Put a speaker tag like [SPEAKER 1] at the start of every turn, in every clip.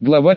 [SPEAKER 1] Глава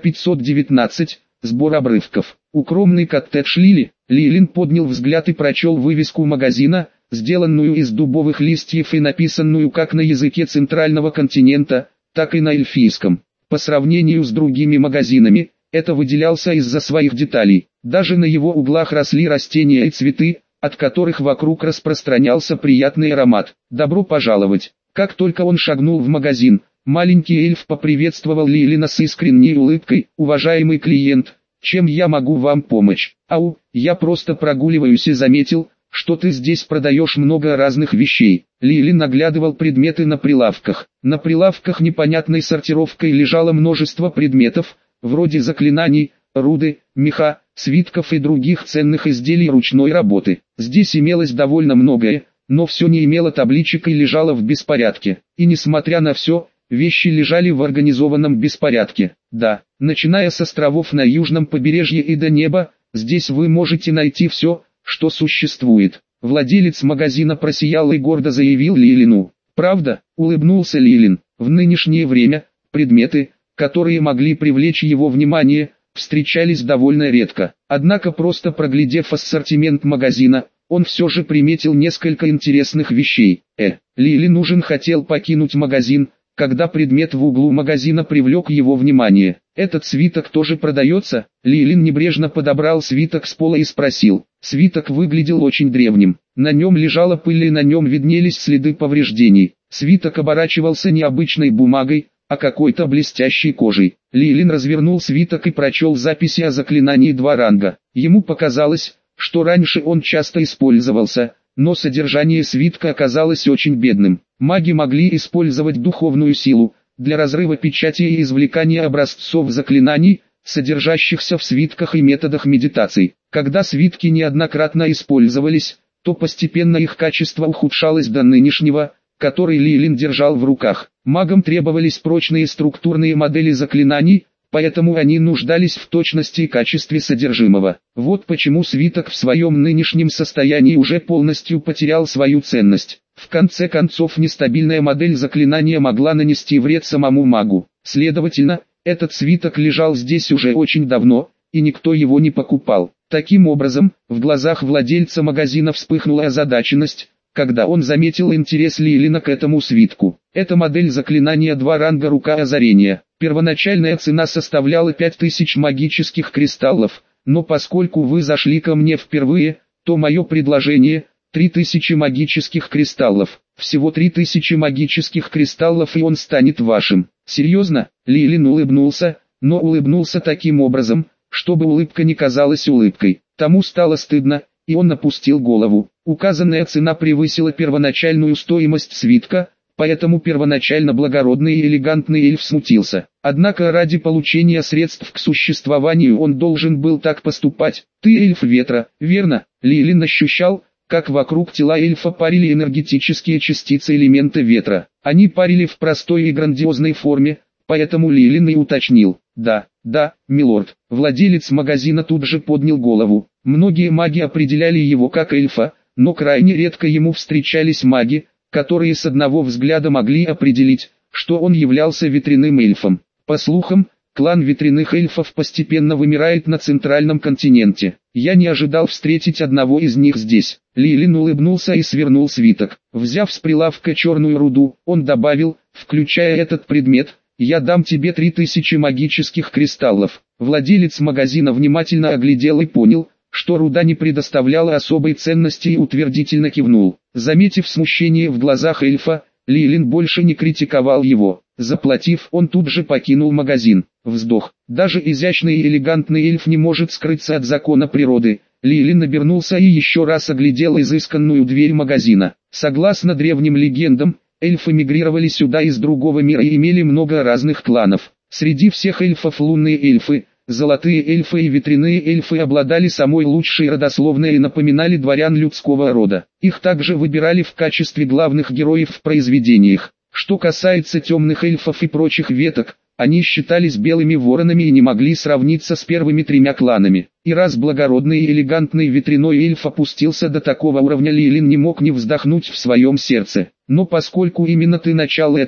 [SPEAKER 1] 519. Сбор обрывков. Укромный коттедж Лили. Лилин поднял взгляд и прочел вывеску магазина, сделанную из дубовых листьев и написанную как на языке центрального континента, так и на эльфийском. По сравнению с другими магазинами, это выделялся из-за своих деталей. Даже на его углах росли растения и цветы, от которых вокруг распространялся приятный аромат. «Добро пожаловать!» Как только он шагнул в магазин, маленький эльф поприветствовал Лилина с искренней улыбкой. «Уважаемый клиент, чем я могу вам помочь?» «Ау, я просто прогуливаюсь и заметил, что ты здесь продаешь много разных вещей». Лилин оглядывал предметы на прилавках. На прилавках непонятной сортировкой лежало множество предметов, вроде заклинаний, руды, меха, свитков и других ценных изделий ручной работы. Здесь имелось довольно многое, но все не имело табличек и лежало в беспорядке. И несмотря на все, вещи лежали в организованном беспорядке. Да, начиная с островов на южном побережье и до неба, здесь вы можете найти все, что существует. Владелец магазина просиял и гордо заявил Лилину. «Правда?» — улыбнулся Лилин. В нынешнее время, предметы, которые могли привлечь его внимание, встречались довольно редко. Однако просто проглядев ассортимент магазина, он все же приметил несколько интересных вещей. Лилин уже хотел покинуть магазин, когда предмет в углу магазина привлек его внимание. «Этот свиток тоже продается?» Лилин небрежно подобрал свиток с пола и спросил. Свиток выглядел очень древним. На нем лежала пыль и на нем виднелись следы повреждений. Свиток оборачивался не обычной бумагой, а какой-то блестящей кожей. Лилин развернул свиток и прочел записи о заклинании 2 ранга. Ему показалось, что раньше он часто использовался, но содержание свитка оказалось очень бедным. Маги могли использовать духовную силу для разрыва печати и извлекания образцов заклинаний, содержащихся в свитках и методах медитаций. Когда свитки неоднократно использовались, то постепенно их качество ухудшалось до нынешнего, который Лилин держал в руках. Магам требовались прочные структурные модели заклинаний, поэтому они нуждались в точности и качестве содержимого. Вот почему свиток в своем нынешнем состоянии уже полностью потерял свою ценность. В конце концов, нестабильная модель заклинания могла нанести вред самому магу. Следовательно, этот свиток лежал здесь уже очень давно, и никто его не покупал. Таким образом, в глазах владельца магазина вспыхнула озадаченность, когда он заметил интерес Лилина к этому свитку. Это модель заклинания 2 ранга «Рука озарения». Первоначальная цена составляла 5000 магических кристаллов, но поскольку вы зашли ко мне впервые, то мое предложение – 3000 магических кристаллов. Всего 3000 магических кристаллов и он станет вашим. Серьезно? Лилин улыбнулся, но улыбнулся таким образом, чтобы улыбка не казалась улыбкой. Тому стало стыдно, и он опустил голову. Указанная цена превысила первоначальную стоимость свитка, поэтому первоначально благородный и элегантный эльф смутился. Однако ради получения средств к существованию он должен был так поступать. «Ты эльф ветра, верно?» Лилин ощущал, как вокруг тела эльфа парили энергетические частицы элемента ветра. Они парили в простой и грандиозной форме, поэтому Лилин и уточнил. «Да, милорд». Владелец магазина тут же поднял голову. Многие маги определяли его как эльфа, но крайне редко ему встречались маги, которые с одного взгляда могли определить, что он являлся ветряным эльфом. По слухам, клан ветряных эльфов постепенно вымирает на центральном континенте. Я не ожидал встретить одного из них здесь. Лилин улыбнулся и свернул свиток. Взяв с прилавка черную руду, он добавил, включая этот предмет, я дам тебе 3000 магических кристаллов. Владелец магазина внимательно оглядел и понял, что руда не предоставляла особой ценности и утвердительно кивнул. Заметив смущение в глазах эльфа, Лилин больше не критиковал его. Заплатив, он тут же покинул магазин. Вздох. Даже изящный и элегантный эльф не может скрыться от закона природы. Лилин обернулся и еще раз оглядел изысканную дверь магазина. Согласно древним легендам, эльфы мигрировали сюда из другого мира и имели много разных кланов. Среди всех эльфов лунные эльфы, золотые эльфы и ветряные эльфы обладали самой лучшей родословной и напоминали дворян людского рода. Их также выбирали в качестве главных героев в произведениях. Что касается темных эльфов и прочих веток, они считались белыми воронами и не могли сравниться с первыми 3 кланами. И раз благородный и элегантный ветряной эльф опустился до такого уровня, Лилин не мог не вздохнуть в своем сердце. Но поскольку именно ты начал это,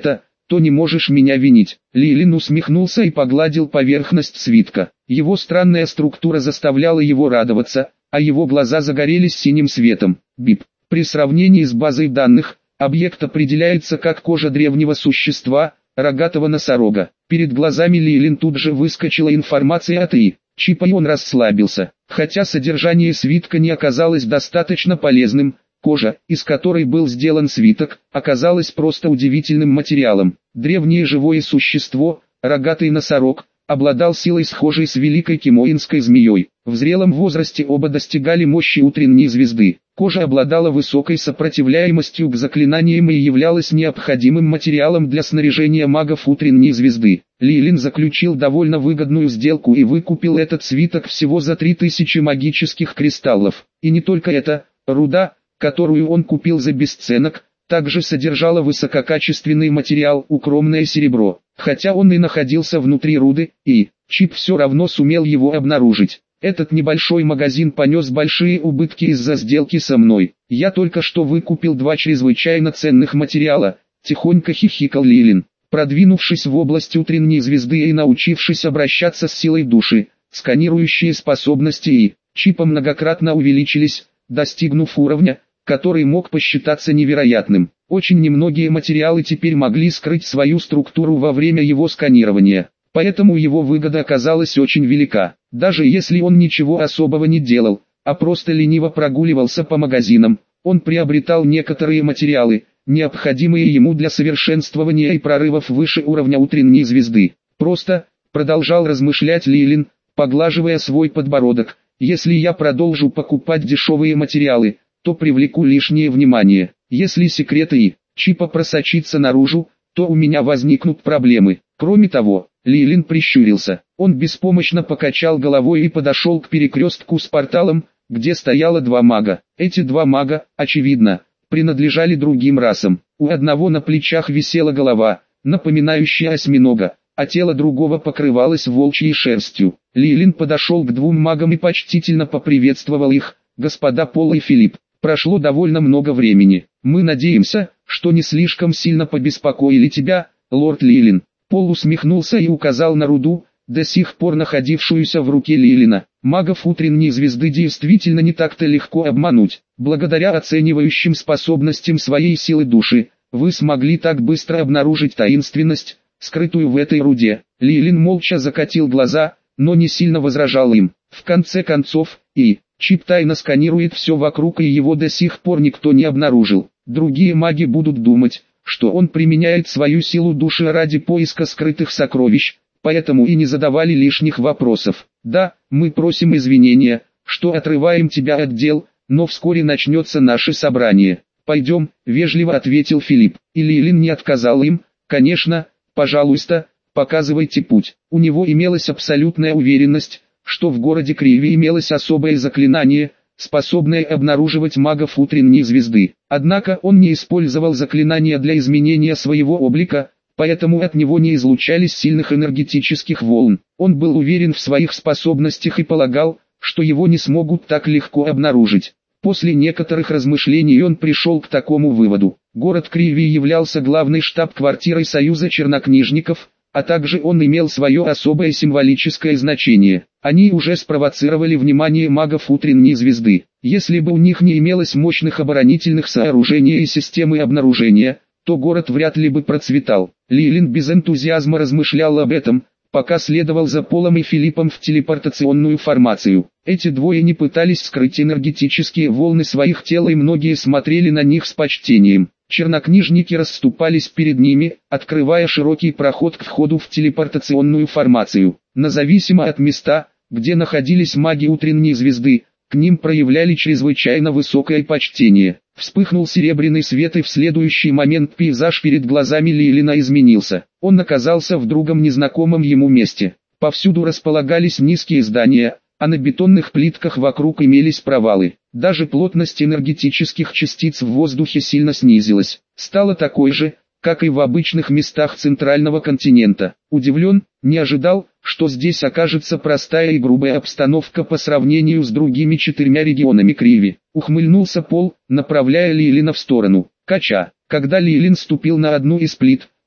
[SPEAKER 1] то не можешь меня винить. Лилин усмехнулся и погладил поверхность свитка. Его странная структура заставляла его радоваться, а его глаза загорелись синим светом. Бип. При сравнении с базой данных, объект определяется как кожа древнего существа, рогатого носорога. Перед глазами Лилин тут же выскочила информация от чипа, и он расслабился. Хотя содержание свитка не оказалось достаточно полезным, кожа, из которой был сделан свиток, оказалась просто удивительным материалом. Древнее живое существо, рогатый носорог, обладал силой схожей с великой кимоинской змеей. В зрелом возрасте оба достигали мощи утренней звезды. Кожа обладала высокой сопротивляемостью к заклинаниям и являлась необходимым материалом для снаряжения магов утренней звезды. Лилин заключил довольно выгодную сделку и выкупил этот свиток всего за 3000 магических кристаллов. И не только это, руда, которую он купил за бесценок, также содержала высококачественный материал укромное серебро. Хотя он и находился внутри руды, чип все равно сумел его обнаружить. Этот небольшой магазин понес большие убытки из-за сделки со мной. Я только что выкупил 2 чрезвычайно ценных материала, тихонько хихикал Лилин. Продвинувшись в область утренней звезды и научившись обращаться с силой души, сканирующие способности чипа многократно увеличились, достигнув уровня, который мог посчитаться невероятным. Очень немногие материалы теперь могли скрыть свою структуру во время его сканирования. Поэтому его выгода оказалась очень велика. Даже если он ничего особого не делал, а просто лениво прогуливался по магазинам, он приобретал некоторые материалы, необходимые ему для совершенствования и прорывов выше уровня утренней звезды. Просто, продолжал размышлять Лилин, поглаживая свой подбородок, если я продолжу покупать дешевые материалы, то привлеку лишнее внимание. Если секреты чипа просочится наружу, то у меня возникнут проблемы. Кроме того, Лилин прищурился. Он беспомощно покачал головой и подошел к перекрестку с порталом, где стояло 2 мага. Эти 2 мага, очевидно, принадлежали другим расам. У одного на плечах висела голова, напоминающая осьминога, а тело другого покрывалось волчьей шерстью. Лилин подошел к 2 магам и почтительно поприветствовал их: господа Пол и Филипп. Прошло довольно много времени. Мы надеемся, что не слишком сильно побеспокоили тебя, лорд Лилин. Пол усмехнулся и указал на руду, до сих пор находившуюся в руке Лилина. Магов утренней звезды действительно не так-то легко обмануть. Благодаря оценивающим способностям своей силы души, вы смогли так быстро обнаружить таинственность, скрытую в этой руде. Лилин молча закатил глаза, но не сильно возражал им. В конце концов, чип тайно сканирует все вокруг, и его до сих пор никто не обнаружил. Другие маги будут думать, что он применяет свою силу души ради поиска скрытых сокровищ, поэтому и не задавали лишних вопросов. Да, мы просим извинения, что отрываем тебя от дел, но вскоре начнется наше собрание. Пойдем, вежливо ответил Филипп. И Лилин не отказал им: конечно, пожалуйста, показывайте путь. У него имелась абсолютная уверенность, что в городе Криви имелось особое заклинание, способное обнаруживать магов утренней звезды. Однако он не использовал заклинания для изменения своего облика, поэтому от него не излучались сильных энергетических волн. Он был уверен в своих способностях и полагал, что его не смогут так легко обнаружить. После некоторых размышлений он пришел к такому выводу. Город Криви являлся главной штаб-квартирой Союза чернокнижников, а также он имел свое особое символическое значение. Они уже спровоцировали внимание магов утренней звезды. Если бы у них не имелось мощных оборонительных сооружений и системы обнаружения, то город вряд ли бы процветал. Лилин без энтузиазма размышлял об этом, пока следовал за Полом и Филиппом в телепортационную формацию. Эти двое не пытались скрыть энергетические волны своих тел, и многие смотрели на них с почтением. Чернокнижники расступались перед ними, открывая широкий проход к входу в телепортационную формацию. Независимо от места, где находились маги утренней звезды, к ним проявляли чрезвычайно высокое почтение. Вспыхнул серебряный свет, и в следующий момент пейзаж перед глазами Лилина изменился. Он оказался в другом незнакомом ему месте. Повсюду располагались низкие здания, а на бетонных плитках вокруг имелись провалы. Даже плотность энергетических частиц в воздухе сильно снизилась. Стала такой же, как и в обычных местах центрального континента. Удивлен, не ожидал, что здесь окажется простая и грубая обстановка по сравнению с другими 4 регионами Криви. Ухмыльнулся Пол, направляя Лилина в сторону Кача. Когда Лилин ступил на одну из плит,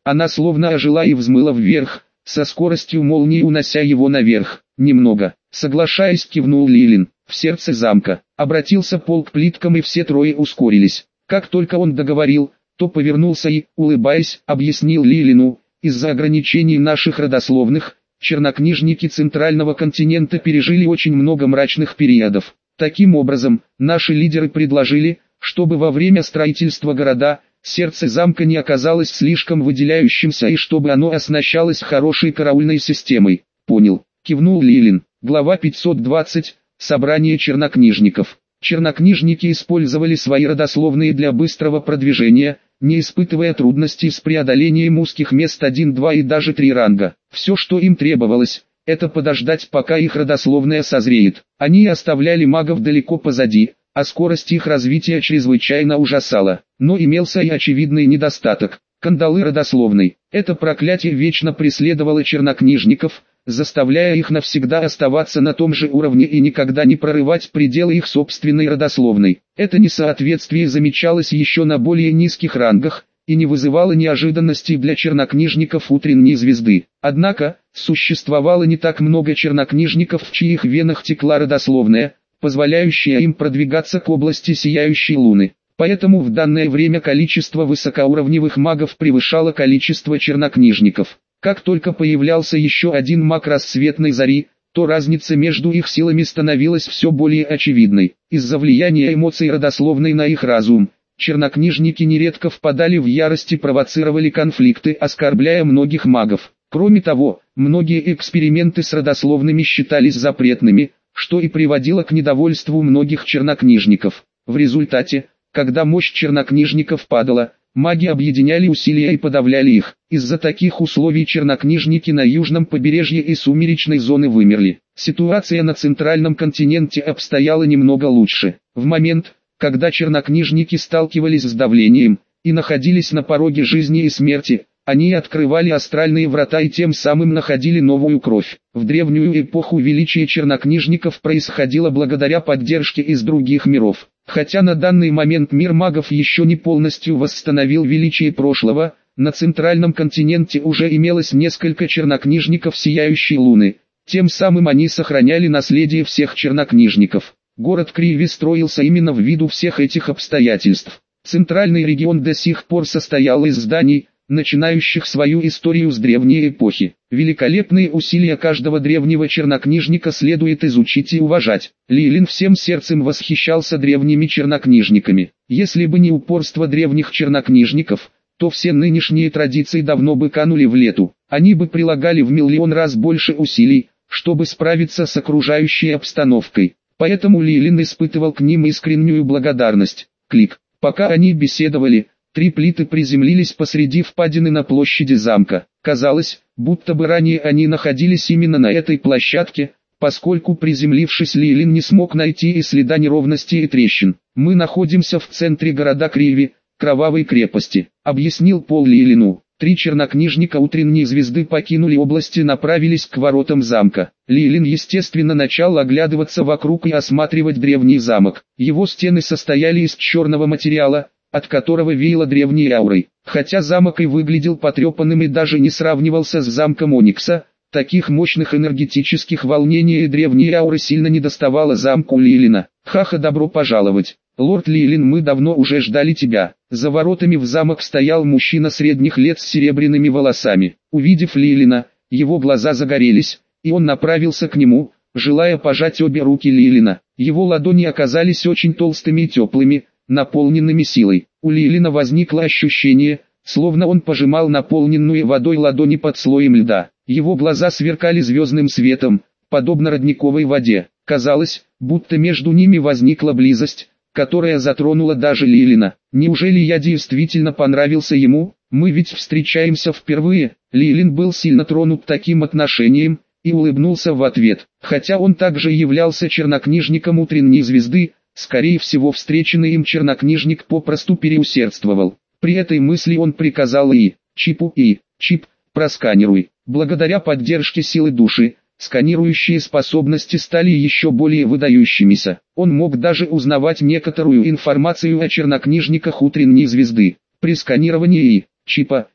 [SPEAKER 1] Она словно ожила и взмыла вверх, со скоростью молнии унося его наверх. Немного, соглашаясь, кивнул Лилин. В сердце замка обратился пол к плиткам, и все трое ускорились. Как только он договорил, то повернулся и, улыбаясь, объяснил Лилину: из-за ограничений наших родословных, чернокнижники Центрального континента пережили очень много мрачных периодов. Таким образом, наши лидеры предложили, чтобы во время строительства города, сердце замка не оказалось слишком выделяющимся и чтобы оно оснащалось хорошей караульной системой. Понял, кивнул Лилин. Глава 520. Собрание чернокнижников. Чернокнижники использовали свои родословные для быстрого продвижения, не испытывая трудностей с преодолением узких мест 1, 2 и даже 3 ранга. Все, что им требовалось, это подождать, пока их родословная созреет. Они оставляли магов далеко позади, а скорость их развития чрезвычайно ужасала. Но имелся и очевидный недостаток – кандалы родословной. Это проклятие вечно преследовало чернокнижников, заставляя их навсегда оставаться на том же уровне и никогда не прорывать пределы их собственной родословной. Это несоответствие замечалось еще на более низких рангах и не вызывало неожиданностей для чернокнижников утренней звезды. Однако, существовало не так много чернокнижников, в чьих венах текла родословная, позволяющая им продвигаться к области сияющей луны. Поэтому в данное время количество высокоуровневых магов превышало количество чернокнижников. Как только появлялся еще один маг рассветной зари, то разница между их силами становилась все более очевидной. Из-за влияния эмоций родословной на их разум, чернокнижники нередко впадали в ярость и провоцировали конфликты, оскорбляя многих магов. Кроме того, многие эксперименты с родословными считались запретными, что и приводило к недовольству многих чернокнижников. В результате, когда мощь чернокнижников падала, маги объединяли усилия и подавляли их. Из-за таких условий чернокнижники на южном побережье и сумеречной зоны вымерли. Ситуация на центральном континенте обстояла немного лучше. В момент, когда чернокнижники сталкивались с давлением и находились на пороге жизни и смерти, они открывали астральные врата и тем самым находили новую кровь. В древнюю эпоху величие чернокнижников происходило благодаря поддержке из других миров. Хотя на данный момент мир магов еще не полностью восстановил величие прошлого, на центральном континенте уже имелось несколько чернокнижников сияющей луны. Тем самым они сохраняли наследие всех чернокнижников. Город Криви строился именно ввиду всех этих обстоятельств. Центральный регион до сих пор состоял из зданий, начинающих свою историю с древней эпохи. Великолепные усилия каждого древнего чернокнижника следует изучить и уважать. Лилин всем сердцем восхищался древними чернокнижниками. Если бы не упорство древних чернокнижников, то все нынешние традиции давно бы канули в лету. Они бы прилагали в миллион раз больше усилий, чтобы справиться с окружающей обстановкой. Поэтому Лилин испытывал к ним искреннюю благодарность. Клик. Пока они беседовали, 3 плиты приземлились посреди впадины на площади замка. Казалось, будто бы ранее они находились именно на этой площадке, поскольку приземлившись Лилин не смог найти и следа неровностей и трещин. «Мы находимся в центре города Криви, Кровавой крепости», — объяснил Пол Лилину. 3 чернокнижника утренней звезды покинули область и направились к воротам замка. Лилин естественно начал оглядываться вокруг и осматривать древний замок. Его стены состояли из черного материала, от которого веяло древней аурой. Хотя замок и выглядел потрепанным и даже не сравнивался с замком Оникса, таких мощных энергетических волнений и древней ауры сильно недоставало замку Лилина. «Ха-ха, добро пожаловать, лорд Лилин, мы давно уже ждали тебя». За воротами в замок стоял мужчина средних лет с серебряными волосами. Увидев Лилина, его глаза загорелись, и он направился к нему, желая пожать обе руки Лилина. Его ладони оказались очень толстыми и теплыми, наполненными силой. У Лилина возникло ощущение, словно он пожимал наполненную водой ладони под слоем льда. Его глаза сверкали звездным светом, подобно родниковой воде. Казалось, будто между ними возникла близость, которая затронула даже Лилина. Неужели я действительно понравился ему? Мы ведь встречаемся впервые. Лилин был сильно тронут таким отношением и улыбнулся в ответ. Хотя он также являлся чернокнижником утренней звезды, скорее всего встреченный им чернокнижник попросту переусердствовал. При этой мысли он приказал Чипу: Чип, просканируй. Благодаря поддержке силы души, сканирующие способности стали еще более выдающимися. Он мог даже узнавать некоторую информацию о чернокнижниках утренней звезды. При сканировании Чипа,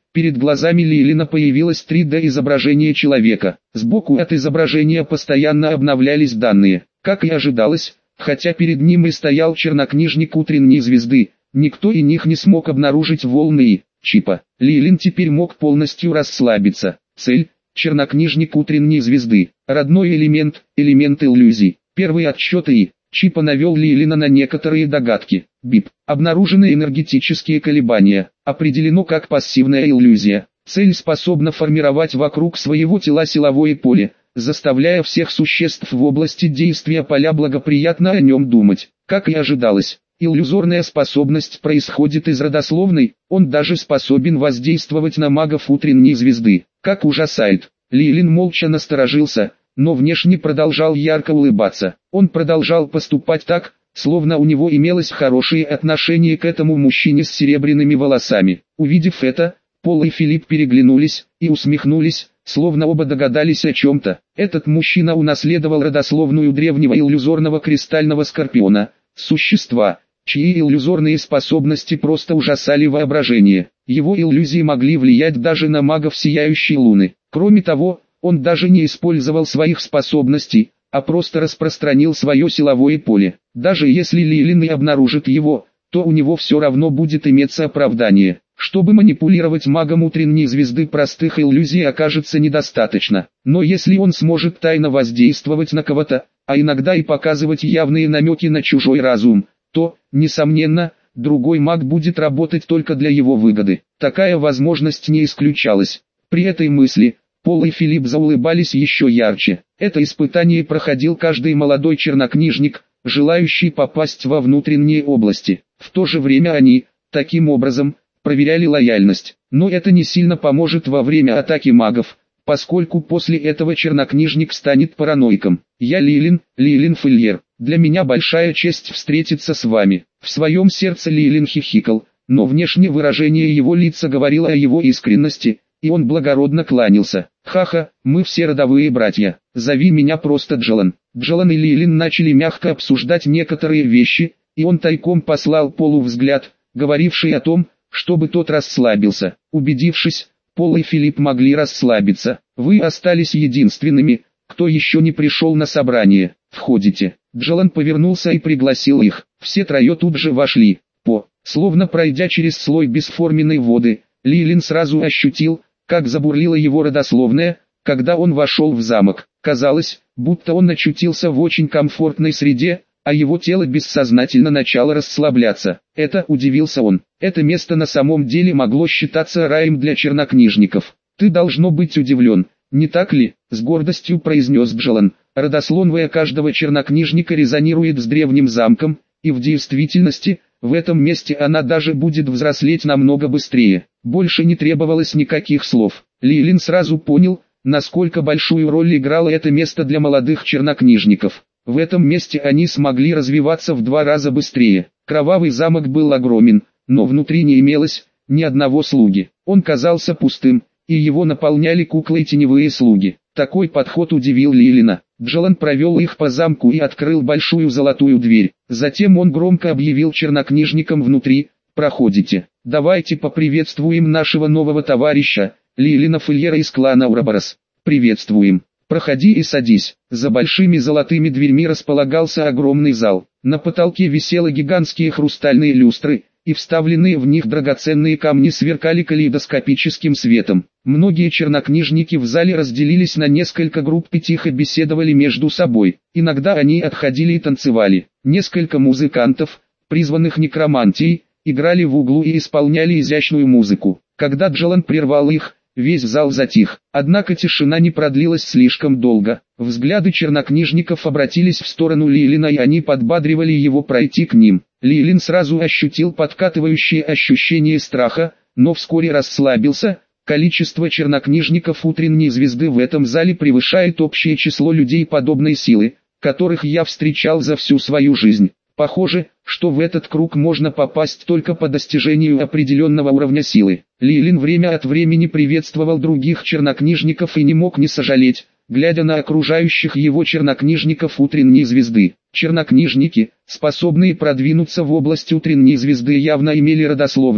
[SPEAKER 1] Перед глазами Лилина появилось 3D-изображение человека. Сбоку от изображения постоянно обновлялись данные. Как и ожидалось, хотя перед ним и стоял чернокнижник утренней звезды, никто из них не смог обнаружить волны и чипа. Лилин теперь мог полностью расслабиться. Цель – чернокнижник утренней звезды. Родной элемент – элемент иллюзий. Первый отсчет и чипа навел Лилина на некоторые догадки. БИП. Обнаружены энергетические колебания. Определено как пассивная иллюзия. Цель способна формировать вокруг своего тела силовое поле, заставляя всех существ в области действия поля благоприятно о нем думать. Как и ожидалось, иллюзорная способность происходит из родословной, он даже способен воздействовать на магов утренней звезды. Как ужасает. Лилин молча насторожился, но внешне продолжал ярко улыбаться. Он продолжал поступать так, словно у него имелось хорошее отношение к этому мужчине с серебряными волосами. Увидев это, Пол и Филипп переглянулись и усмехнулись, словно оба догадались о чем-то. Этот мужчина унаследовал родословную древнего иллюзорного кристального скорпиона, существа, чьи иллюзорные способности просто ужасали воображение. Его иллюзии могли влиять даже на магов сияющей луны. Кроме того, он даже не использовал своих способностей, а просто распространил свое силовое поле. Даже если Лилин и обнаружит его, то у него все равно будет иметься оправдание. Чтобы манипулировать магом утренней звезды, простых иллюзий окажется недостаточно. Но если он сможет тайно воздействовать на кого-то, а иногда и показывать явные намеки на чужой разум, то, несомненно, другой маг будет работать только для его выгоды. Такая возможность не исключалась. При этой мысли Пол и Филипп заулыбались еще ярче. Это испытание проходил каждый молодой чернокнижник, желающий попасть во внутренние области. В то же время они, таким образом, проверяли лояльность. Но это не сильно поможет во время атаки магов, поскольку после этого чернокнижник станет параноиком. Я Лилин Фильер. Для меня большая честь встретиться с вами. В своем сердце Лилин хихикал, но внешнее выражение его лица говорило о его искренности, и он благородно кланялся. «Ха-ха, мы все родовые братья. Зови меня просто Джолан». Джолан и Лилин начали мягко обсуждать некоторые вещи, и он тайком послал Полу взгляд, говоривший о том, чтобы тот расслабился. Убедившись, Пол и Филипп могли расслабиться. «Вы остались единственными, кто еще не пришел на собрание. Входите». Джолан повернулся и пригласил их. Все трое тут же вошли. Словно пройдя через слой бесформенной воды, Лилин сразу ощутил, как забурлила его родословная, когда он вошел в замок. Казалось, будто он очутился в очень комфортной среде, а его тело бессознательно начало расслабляться. Это удивился он. Это место на самом деле могло считаться раем для чернокнижников. «Ты должно быть удивлен, не так ли?» — с гордостью произнес Джолан. Родословная каждого чернокнижника резонирует с древним замком, и в действительности, в этом месте она даже будет взрослеть намного быстрее. Больше не требовалось никаких слов. Лилин сразу понял, насколько большую роль играло это место для молодых чернокнижников. В этом месте они смогли развиваться в 2 раза быстрее. Кровавый замок был огромен, но внутри не имелось ни одного слуги. Он казался пустым, и его наполняли куклы и теневые слуги. Такой подход удивил Лилина. Джолан провел их по замку и открыл большую золотую дверь. Затем он громко объявил чернокнижникам внутри: «Проходите. Давайте поприветствуем нашего нового товарища, Лилина Фильера из клана Ураборос. Приветствуем. Проходи и садись». За большими золотыми дверьми располагался огромный зал. На потолке висели гигантские хрустальные люстры, и вставленные в них драгоценные камни сверкали калейдоскопическим светом. Многие чернокнижники в зале разделились на несколько групп и тихо беседовали между собой. Иногда они отходили и танцевали. Несколько музыкантов, призванных некромантией, играли в углу и исполняли изящную музыку. Когда Джолан прервал их, весь зал затих. Однако тишина не продлилась слишком долго. Взгляды чернокнижников обратились в сторону Лилина, и они подбадривали его пройти к ним. Лилин сразу ощутил подкатывающее ощущение страха, но вскоре расслабился. Количество чернокнижников утренней звезды в этом зале превышает общее число людей подобной силы, которых я встречал за всю свою жизнь. Похоже, что в этот круг можно попасть только по достижению определенного уровня силы. Лилин время от времени приветствовал других чернокнижников и не мог не сожалеть, глядя на окружающих его чернокнижников утренней звезды. Чернокнижники, способные продвинуться в область утренней звезды, явно имели родословные,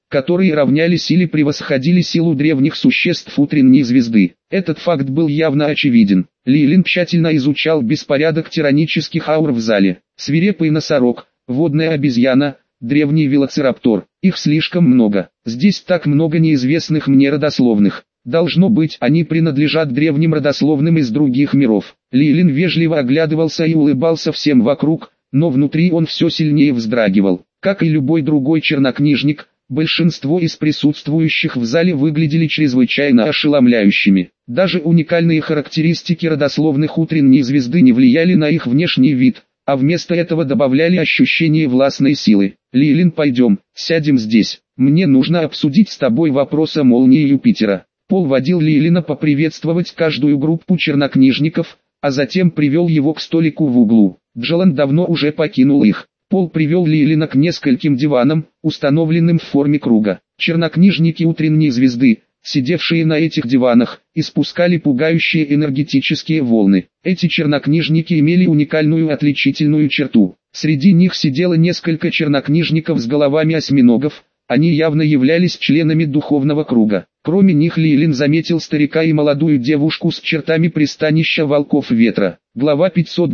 [SPEAKER 1] которые равнялись или превосходили силу древних существ утренней звезды. Этот факт был явно очевиден. Лилин тщательно изучал беспорядок тиранических аур в зале. Свирепый носорог, водная обезьяна, древний велоцираптор. Их слишком много. Здесь так много неизвестных мне родословных. Должно быть, они принадлежат древним родословным из других миров. Лилин вежливо оглядывался и улыбался всем вокруг, но внутри он все сильнее вздрагивал. Как и любой другой чернокнижник, большинство из присутствующих в зале выглядели чрезвычайно ошеломляющими. Даже уникальные характеристики родословных утренней звезды не влияли на их внешний вид, а вместо этого добавляли ощущение властной силы. «Лилин, пойдем, сядем здесь. Мне нужно обсудить с тобой вопрос о молнии Юпитера». Пол водил Лилина поприветствовать каждую группу чернокнижников, а затем привел его к столику в углу. Джолан давно уже покинул их. Пол привел Лилина к нескольким диванам, установленным в форме круга. Чернокнижники утренней звезды, сидевшие на этих диванах, испускали пугающие энергетические волны. Эти чернокнижники имели уникальную отличительную черту. Среди них сидело несколько чернокнижников с головами осьминогов, они явно являлись членами духовного круга. Кроме них Лилин заметил старика и молодую девушку с чертами пристанища волков ветра. Глава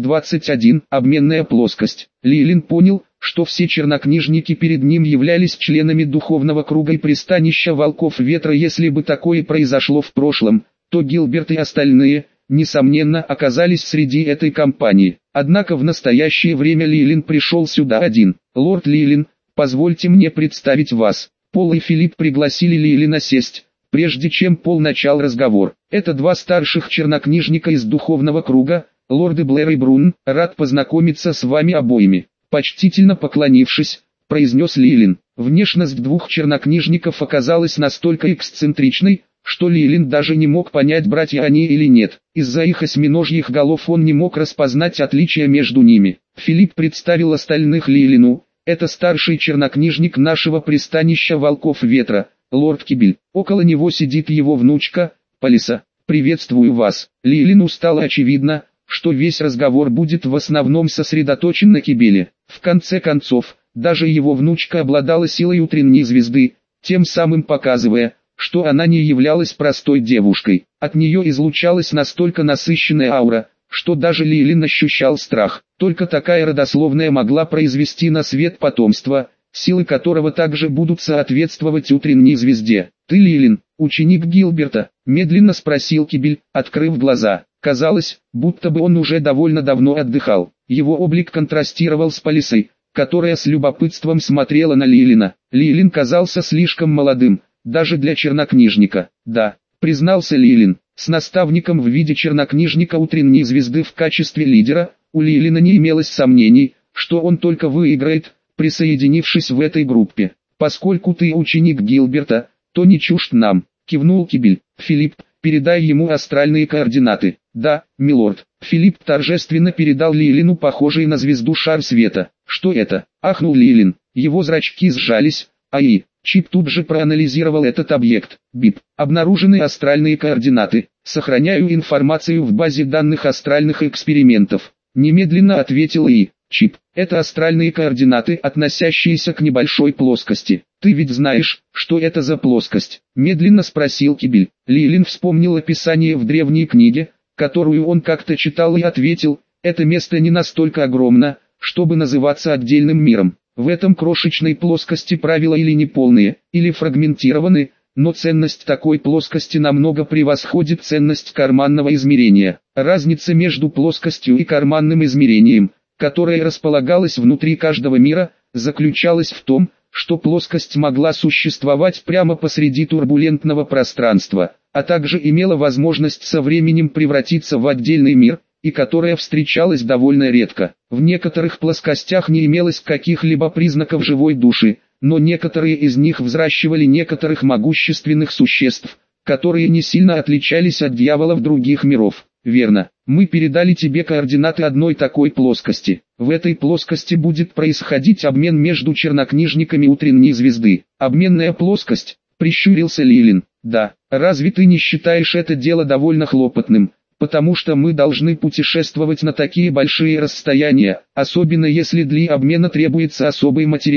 [SPEAKER 1] 521. Обменная плоскость. Лилин понял, что все чернокнижники перед ним являлись членами духовного круга и пристанища волков ветра. Если бы такое произошло в прошлом, то Гилберт и остальные, несомненно, оказались среди этой компании. Однако в настоящее время Лилин пришел сюда один. «Лорд Лилин, позвольте мне представить вас». Пол и Филипп пригласили Лилина сесть, прежде чем Пол начал разговор. «Это два старших чернокнижника из духовного круга, лорды Блэр и Брун, рад познакомиться с вами обоими». Почтительно поклонившись, произнес Лилин. Внешность двух чернокнижников оказалась настолько эксцентричной, что Лилин даже не мог понять, братья они или нет. Из-за их осьминожьих голов он не мог распознать отличия между ними. Филипп представил остальных Лилину. «Это старший чернокнижник нашего пристанища волков ветра, лорд Кибель. Около него сидит его внучка, Полиса. Приветствую вас». Лилину стало очевидно, что весь разговор будет в основном сосредоточен на Кибеле. В конце концов, даже его внучка обладала силой утренней звезды, тем самым показывая, что она не являлась простой девушкой. От нее излучалась настолько насыщенная аура, что даже Лилин ощущал страх. Только такая родословная могла произвести на свет потомство, силы которого также будут соответствовать утренней звезде. «Ты Лилин, ученик Гилберта?» – медленно спросил Кибель, открыв глаза. Казалось, будто бы он уже довольно давно отдыхал. Его облик контрастировал с Полисой, которая с любопытством смотрела на Лилина. Лилин казался слишком молодым, даже для чернокнижника. «Да», – признался Лилин, – «с наставником в виде чернокнижника утренней звезды в качестве лидера, у Лилина не имелось сомнений, что он только выиграет, присоединившись в этой группе. Поскольку ты ученик Гилберта, то не чужд нам», – кивнул Кибель. «Филипп, передай ему астральные координаты». «Да, милорд». Филипп торжественно передал Лилину похожий на звезду шар света. «Что это?» – ахнул Лилин. Его зрачки сжались, Чип тут же проанализировал этот объект. БИП. Обнаружены астральные координаты. Сохраняю информацию в базе данных астральных экспериментов. Немедленно ответил Чип. Это астральные координаты, относящиеся к небольшой плоскости. Ты ведь знаешь, что это за плоскость? Медленно спросил Кибель. Лилин вспомнил описание в древней книге, которую он как-то читал, и ответил, это место не настолько огромно, чтобы называться отдельным миром. В этом крошечной плоскости правила или неполные, или фрагментированы, но ценность такой плоскости намного превосходит ценность карманного измерения. Разница между плоскостью и карманным измерением, которое располагалось внутри каждого мира, заключалась в том, что плоскость могла существовать прямо посреди турбулентного пространства, а также имела возможность со временем превратиться в отдельный мир, и которая встречалась довольно редко. В некоторых плоскостях не имелось каких-либо признаков живой души, но некоторые из них взращивали некоторых могущественных существ, которые не сильно отличались от дьяволов других миров. Верно, мы передали тебе координаты одной такой плоскости. В этой плоскости будет происходить обмен между чернокнижниками утренней звезды. Обменная плоскость, прищурился Лилин. Да, разве ты не считаешь это дело довольно хлопотным? Потому что мы должны путешествовать на такие большие расстояния, особенно если для обмена требуется особый материал,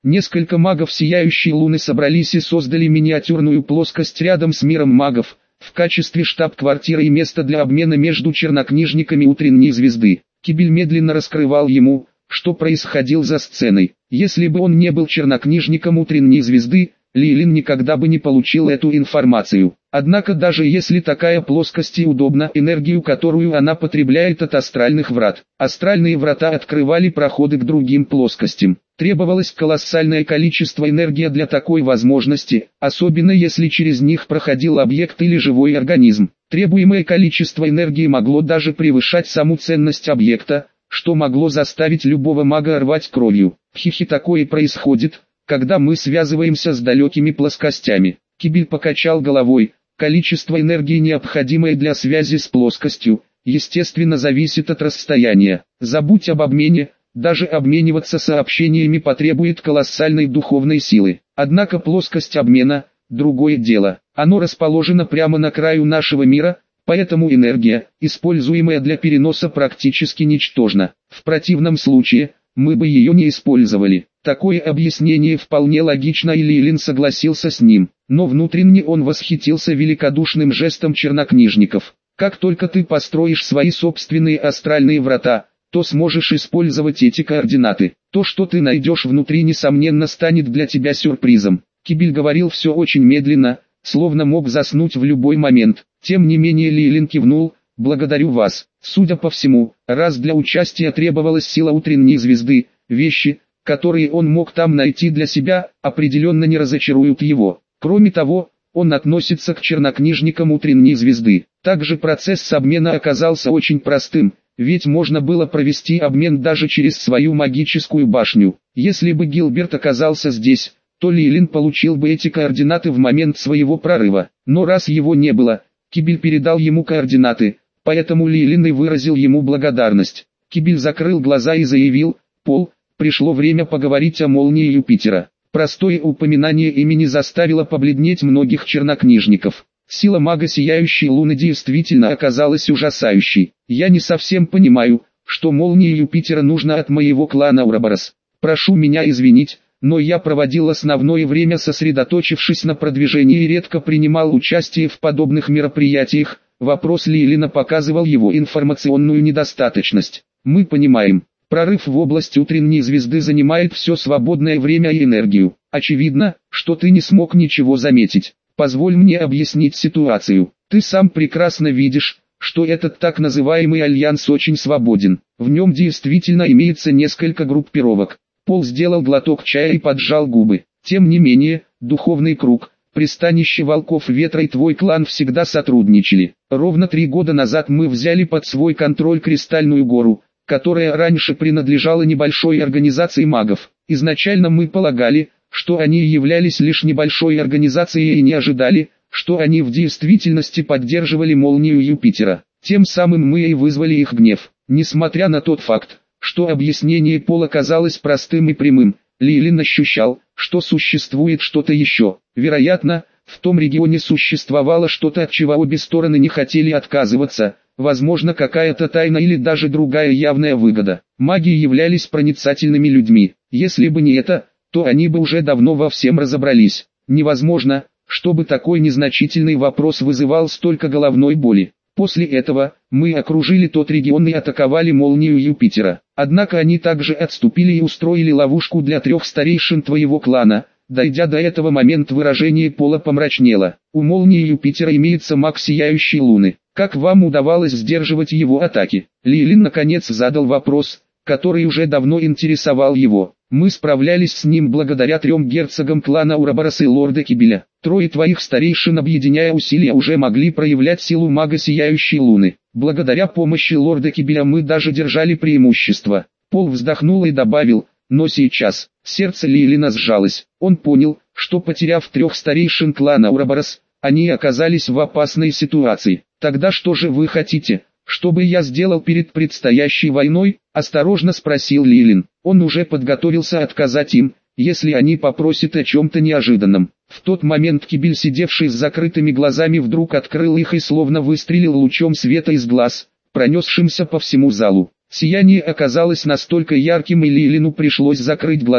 [SPEAKER 1] Несколько магов Сияющей Луны собрались и создали миниатюрную плоскость рядом с миром магов, в качестве штаб-квартиры и места для обмена между чернокнижниками Утренней Звезды. Кибель медленно раскрывал ему, что происходило за сценой. Если бы он не был чернокнижником Утренней Звезды, Лилин никогда бы не получил эту информацию. Однако даже если такая плоскость и удобна, энергию, которую она потребляет от астральных врат, астральные врата открывали проходы к другим плоскостям. Требовалось колоссальное количество энергии для такой возможности, особенно если через них проходил объект или живой организм. Требуемое количество энергии могло даже превышать саму ценность объекта, что могло заставить любого мага рвать кровью. Хихи, такое происходит, когда мы связываемся с далекими плоскостями. Кибель покачал головой. Количество энергии, необходимое для связи с плоскостью, естественно зависит от расстояния. Забудь об обмене, даже обмениваться сообщениями потребует колоссальной духовной силы. Однако плоскость обмена – другое дело. Оно расположено прямо на краю нашего мира, поэтому энергия, используемая для переноса, практически ничтожна. В противном случае, мы бы ее не использовали. Такое объяснение вполне логично, и Лилин согласился с ним. Но внутренне он восхитился великодушным жестом чернокнижников. Как только ты построишь свои собственные астральные врата, то сможешь использовать эти координаты. То, что ты найдешь внутри, несомненно станет для тебя сюрпризом. Кибель говорил все очень медленно, словно мог заснуть в любой момент. Тем не менее Лилин кивнул. Благодарю вас. Судя по всему, раз для участия требовалась сила Утренней Звезды, вещи, которые он мог там найти для себя, определенно не разочаруют его. Кроме того, он относится к чернокнижникам Утренней Звезды. Также процесс обмена оказался очень простым, ведь можно было провести обмен даже через свою магическую башню. Если бы Гилберт оказался здесь, то Лилин получил бы эти координаты в момент своего прорыва. Но раз его не было, Кибель передал ему координаты, поэтому Лилин и выразил ему благодарность. Кибель закрыл глаза и заявил: «Пол, пришло время поговорить о молнии Юпитера». Простое упоминание имени заставило побледнеть многих чернокнижников. Сила мага Сияющей Луны действительно оказалась ужасающей. Я не совсем понимаю, что молнии Юпитера нужно от моего клана Ураборос. Прошу меня извинить, но я проводил основное время, сосредоточившись на продвижении, и редко принимал участие в подобных мероприятиях. Вопрос Лилина показывал его информационную недостаточность. Мы понимаем. Прорыв в область Утренней Звезды занимает все свободное время и энергию. Очевидно, что ты не смог ничего заметить. Позволь мне объяснить ситуацию. Ты сам прекрасно видишь, что этот так называемый альянс очень свободен. В нем действительно имеется несколько группировок. Пол сделал глоток чая и поджал губы. Тем не менее, духовный круг, пристанище волков ветра и твой клан всегда сотрудничали. Ровно 3 года назад мы взяли под свой контроль Кристальную гору, которая раньше принадлежала небольшой организации магов. Изначально мы полагали, что они являлись лишь небольшой организацией, и не ожидали, что они в действительности поддерживали молнию Юпитера. Тем самым мы и вызвали их гнев. Несмотря на тот факт, что объяснение Пола казалось простым и прямым, Лилин ощущал, что существует что-то еще. Вероятно, в том регионе существовало что-то, от чего обе стороны не хотели отказываться. Возможно, какая-то тайна или даже другая явная выгода. Маги являлись проницательными людьми. Если бы не это, то они бы уже давно во всем разобрались. Невозможно, чтобы такой незначительный вопрос вызывал столько головной боли. После этого, мы окружили тот регион и атаковали молнию Юпитера. Однако они также отступили и устроили ловушку для 3 старейшин твоего клана. Дойдя до этого момента, выражение Пола помрачнело. У молнии Юпитера имеется маг Сияющей Луны. Как вам удавалось сдерживать его атаки? Лилин наконец задал вопрос, который уже давно интересовал его. Мы справлялись с ним благодаря 3 герцогам клана Ураборос и лорда Кибеля. 3 твоих старейшин, объединяя усилия, уже могли проявлять силу мага Сияющей Луны. Благодаря помощи лорда Кибеля мы даже держали преимущество. Пол вздохнул и добавил: но сейчас, сердце Лилина сжалось. Он понял, что потеряв 3 старейшин клана Ураборос, они оказались в опасной ситуации. Тогда что же вы хотите, чтобы я сделал перед предстоящей войной? Осторожно спросил Лилин. Он уже подготовился отказать им, если они попросят о чем-то неожиданном. В тот момент Кибель, сидевший с закрытыми глазами, вдруг открыл их и словно выстрелил лучом света из глаз, пронесшимся по всему залу. Сияние оказалось настолько ярким, и Лилину пришлось закрыть глаза,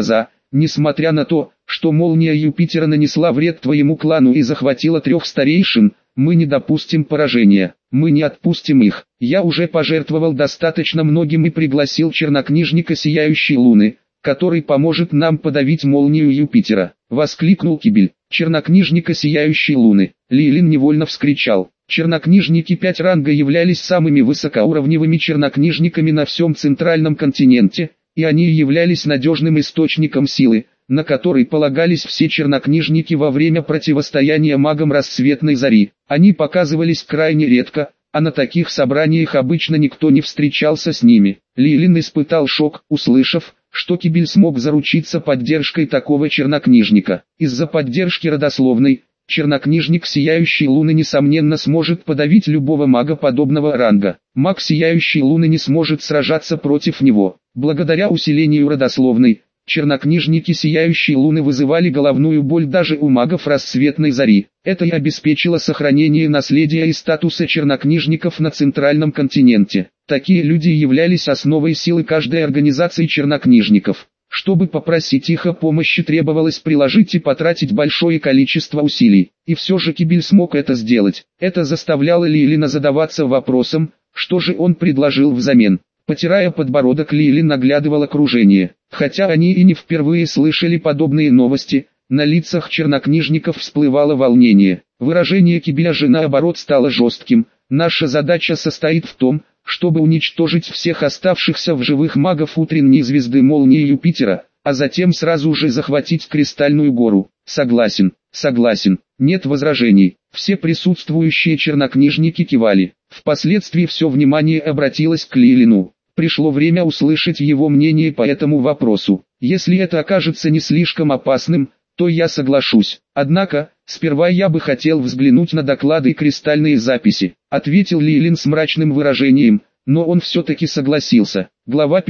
[SPEAKER 1] несмотря на то, что молния Юпитера нанесла вред твоему клану и захватила 3 старейшин, мы не допустим поражения, мы не отпустим их. Я уже пожертвовал достаточно многим и пригласил чернокнижника Сияющей Луны, который поможет нам подавить молнию Юпитера», — воскликнул Кибель. «Чернокнижника Сияющей Луны». Лилин невольно вскричал. Чернокнижники 5 ранга являлись самыми высокоуровневыми чернокнижниками на всем центральном континенте, и они являлись надежным источником силы, на который полагались все чернокнижники во время противостояния магам Рассветной Зари. Они показывались крайне редко, а на таких собраниях обычно никто не встречался с ними. Лилин испытал шок, услышав, что Кибель смог заручиться поддержкой такого чернокнижника. Из-за поддержки родословной, чернокнижник Сияющей Луны несомненно сможет подавить любого мага подобного ранга. Маг Сияющей Луны не сможет сражаться против него. Благодаря усилению родословной, чернокнижники Сияющей Луны вызывали головную боль даже у магов Рассветной Зари. Это и обеспечило сохранение наследия и статуса чернокнижников на центральном континенте. Такие люди являлись основой силы каждой организации чернокнижников. Чтобы попросить их о помощи, требовалось приложить и потратить большое количество усилий. И все же Кибель смог это сделать. Это заставляло Лилина задаваться вопросом, что же он предложил взамен. Потирая подбородок, Лилин наглядывал окружение. Хотя они и не впервые слышали подобные новости, на лицах чернокнижников всплывало волнение. Выражение Кибеля же наоборот стало жестким. «Наша задача состоит в том, чтобы уничтожить всех оставшихся в живых магов утренней звезды молнии Юпитера, а затем сразу же захватить Кристальную гору». «Согласен, согласен, нет возражений». Все присутствующие чернокнижники кивали. Впоследствии все внимание обратилось к Лилину. Пришло время услышать его мнение по этому вопросу. «Если это окажется не слишком опасным, то я соглашусь. Однако, сперва я бы хотел взглянуть на доклады и кристальные записи», — ответил Лилин с мрачным выражением, но он все-таки согласился. Глава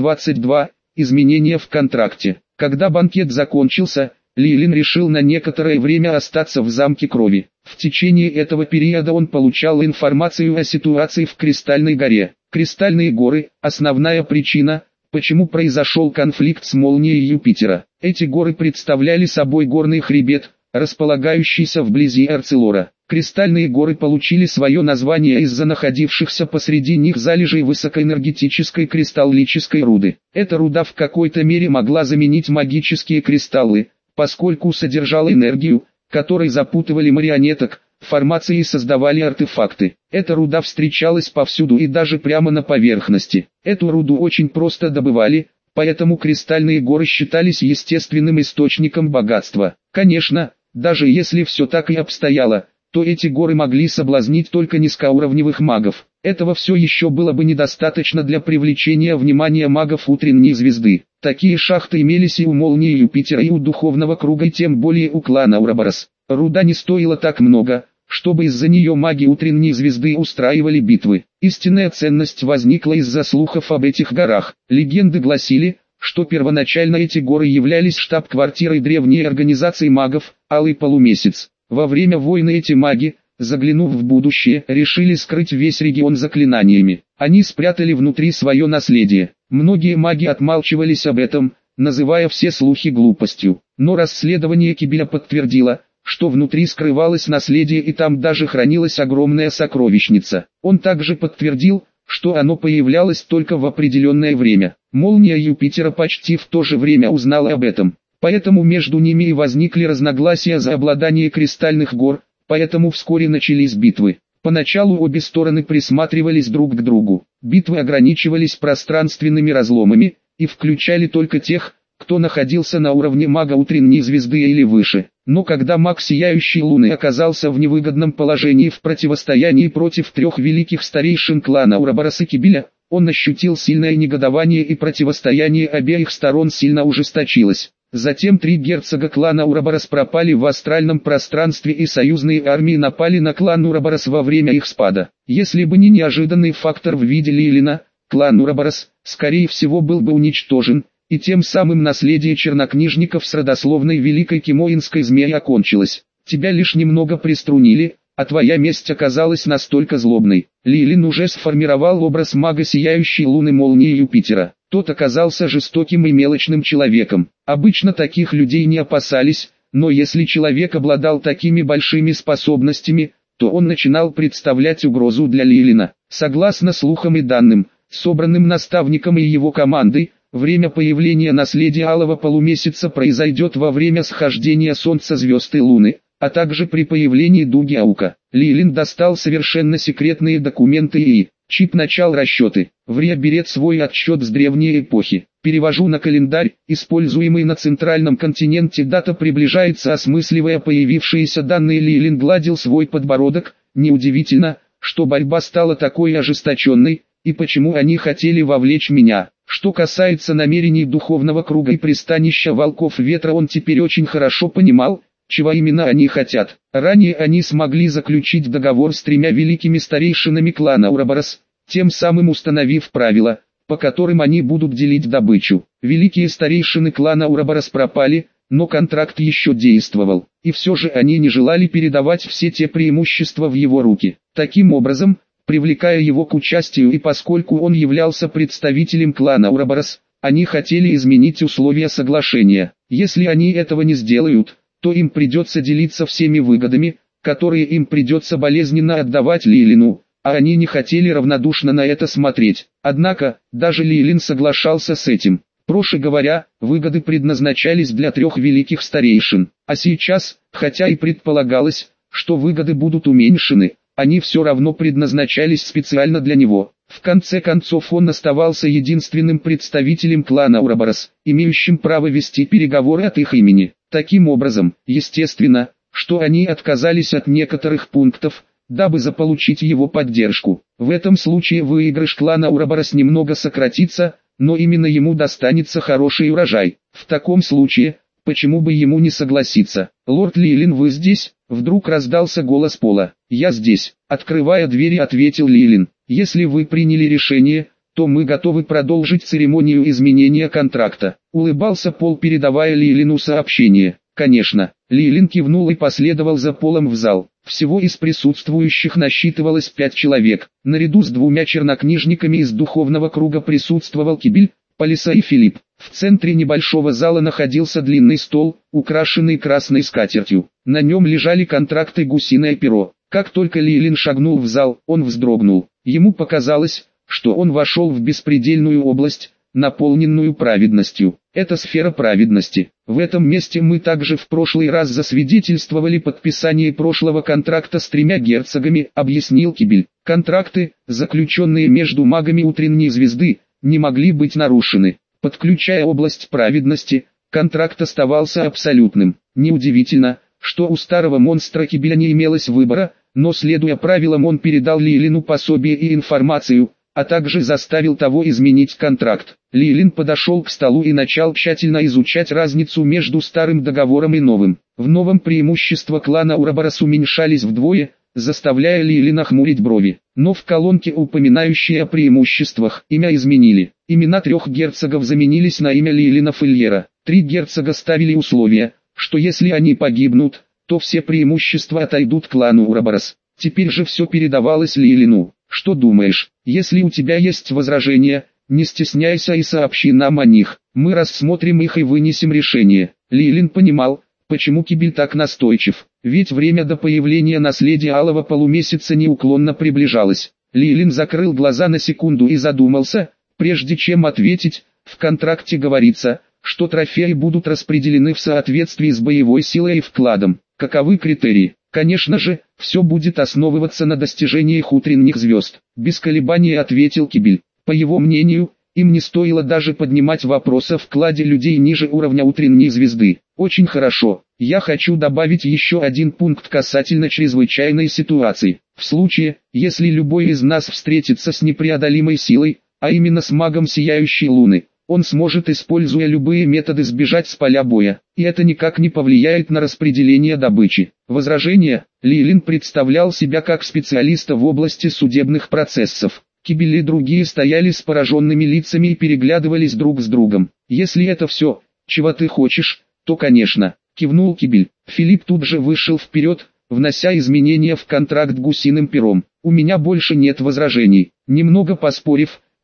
[SPEAKER 1] 522. Изменения в контракте. Когда банкет закончился, Лилин решил на некоторое время остаться в замке Крови. В течение этого периода он получал информацию о ситуации в Кристальной горе. Кристальные горы – основная причина, почему произошел конфликт с молнией Юпитера. Эти горы представляли собой горный хребет, располагающийся вблизи Арцелора. Кристальные горы получили свое название из-за находившихся посреди них залежей высокоэнергетической кристаллической руды. Эта руда в какой-то мере могла заменить магические кристаллы, поскольку содержала энергию, которой запутывали марионеток, формации и создавали артефакты. Эта руда встречалась повсюду и даже прямо на поверхности. Эту руду очень просто добывали, поэтому кристальные горы считались естественным источником богатства. Конечно, даже если все так и обстояло, то эти горы могли соблазнить только низкоуровневых магов. Этого все еще было бы недостаточно для привлечения внимания магов утренней звезды. Такие шахты имелись и у молнии Юпитера, и у духовного круга, и тем более у клана Уроборос. Руда не стоила так много, чтобы из-за нее маги утренней звезды устраивали битвы. Истинная ценность возникла из-за слухов об этих горах. Легенды гласили, что первоначально эти горы являлись штаб-квартирой древней организации магов, Алый Полумесяц. Во время войны эти маги, заглянув в будущее, решили скрыть весь регион заклинаниями. Они спрятали внутри свое наследие. Многие маги отмалчивались об этом, называя все слухи глупостью. Но расследование Кибеля подтвердило, что внутри скрывалось наследие и там даже хранилась огромная сокровищница. Он также подтвердил, что оно появлялось только в определенное время. Молния Юпитера почти в то же время узнала об этом. Поэтому между ними и возникли разногласия за обладание кристальных гор, поэтому вскоре начались битвы. Поначалу обе стороны присматривались друг к другу. Битвы ограничивались пространственными разломами, и включали только тех, кто находился на уровне мага утренней звезды или выше. Но когда маг Сияющей Луны оказался в невыгодном положении в противостоянии против 3 великих старейшин клана Уроборос и Кибеля, он ощутил сильное негодование, и противостояние обеих сторон сильно ужесточилось. Затем 3 герцога клана Уроборос пропали в астральном пространстве, и союзные армии напали на клан Уроборос во время их спада. Если бы не неожиданный фактор в виде Лилина, клан Уроборос, скорее всего, был бы уничтожен, и тем самым наследие чернокнижников с родословной Великой Кимоинской змеи окончилось. Тебя лишь немного приструнили, а твоя месть оказалась настолько злобной. Лилин уже сформировал образ мага Сияющей Луны молнии Юпитера. Тот оказался жестоким и мелочным человеком. Обычно таких людей не опасались, но если человек обладал такими большими способностями, то он начинал представлять угрозу для Лилина. Согласно слухам и данным, собранным наставником и его командой, время появления наследия Алого Полумесяца произойдет во время схождения Солнца, звезд и Луны, а также при появлении дуги Аука. Лилин достал совершенно секретные документы и чип начал расчеты. Врия берет свой отсчет с древней эпохи. Перевожу на календарь, используемый на центральном континенте. Дата приближается. Осмысливая появившиеся данные, Лилин гладил свой подбородок. Неудивительно, что борьба стала такой ожесточенной, и почему они хотели вовлечь меня. Что касается намерений духовного круга и пристанища волков ветра, он теперь очень хорошо понимал, чего именно они хотят. Ранее они смогли заключить договор с 3 великими старейшинами клана Ураборос, тем самым установив правила, по которым они будут делить добычу. Великие старейшины клана Ураборос пропали, но контракт еще действовал, и все же они не желали передавать все те преимущества в его руки. Таким образом, привлекая его к участию, и поскольку он являлся представителем клана Ураборос, они хотели изменить условия соглашения. Если они этого не сделают, то им придется делиться всеми выгодами, которые им придется болезненно отдавать Лилину, а они не хотели равнодушно на это смотреть. Однако, даже Лилин соглашался с этим. Проще говоря, выгоды предназначались для 3 великих старейшин, а сейчас, хотя и предполагалось, что выгоды будут уменьшены, они все равно предназначались специально для него. В конце концов, он оставался единственным представителем клана Ураборос, имеющим право вести переговоры от их имени. Таким образом, естественно, что они отказались от некоторых пунктов, дабы заполучить его поддержку. В этом случае выигрыш клана Ураборос немного сократится, но именно ему достанется хороший урожай. В таком случае, почему бы ему не согласиться? «Лорд Лилин, вы здесь?» Вдруг раздался голос Пола. «Я здесь», — открывая двери, ответил Лилин. «Если вы приняли решение, то мы готовы продолжить церемонию изменения контракта», — улыбался Пол, передавая Лилину сообщение. «Конечно». Лилин кивнул и последовал за Полом в зал. Всего из присутствующих насчитывалось 5 человек. Наряду с 2 чернокнижниками из духовного круга присутствовал Кибель, Полиса и Филипп. В центре небольшого зала находился длинный стол, украшенный красной скатертью. На нем лежали контракты, гусиное перо. Как только Лилин шагнул в зал, он вздрогнул. Ему показалось, что он вошел в беспредельную область, наполненную праведностью. Это сфера праведности. В этом месте мы также в прошлый раз засвидетельствовали подписание прошлого контракта с 3 герцогами, объяснил Кибель. Контракты, заключенные между магами утренней звезды, не могли быть нарушены. Подключая область праведности, контракт оставался абсолютным. Неудивительно, что у старого монстра Кибеля не имелось выбора, но следуя правилам он передал Лилину пособие и информацию, а также заставил того изменить контракт. Лилин подошел к столу и начал тщательно изучать разницу между старым договором и новым. В новом преимущества клана Ураборос уменьшались вдвое, заставляя Лилина хмурить брови. Но в колонке, упоминающей о преимуществах, имя изменили. Имена 3 герцогов заменились на имя Лилина Фельера. 3 герцога ставили условие, что если они погибнут, то все преимущества отойдут клану Ураборос. Теперь же все передавалось Лилину. «Что думаешь? Если у тебя есть возражения, не стесняйся и сообщи нам о них. Мы рассмотрим их и вынесем решение». Лилин понимал, почему Кибель так настойчив. Ведь время до появления наследия Алого Полумесяца неуклонно приближалось. Лилин закрыл глаза на секунду и задумался, прежде чем ответить. В контракте говорится, что трофеи будут распределены в соответствии с боевой силой и вкладом. Каковы критерии? Конечно же, все будет основываться на достижениях утренних звезд. Без колебаний ответил Кибель. По его мнению, им не стоило даже поднимать вопрос о вкладе людей ниже уровня утренней звезды. Очень хорошо. Я хочу добавить еще один пункт касательно чрезвычайной ситуации. В случае, если любой из нас встретится с непреодолимой силой, а именно с магом Сияющей Луны, он сможет, используя любые методы, сбежать с поля боя, и это никак не повлияет на распределение добычи. Возражение. Лилин представлял себя как специалиста в области судебных процессов. Кибель и другие стояли с пораженными лицами и переглядывались друг с другом. «Если это все, чего ты хочешь, то конечно», — кивнул Кибель. Филипп тут же вышел вперед, внося изменения в контракт гусиным пером. «У меня больше нет возражений». Немного поспорив,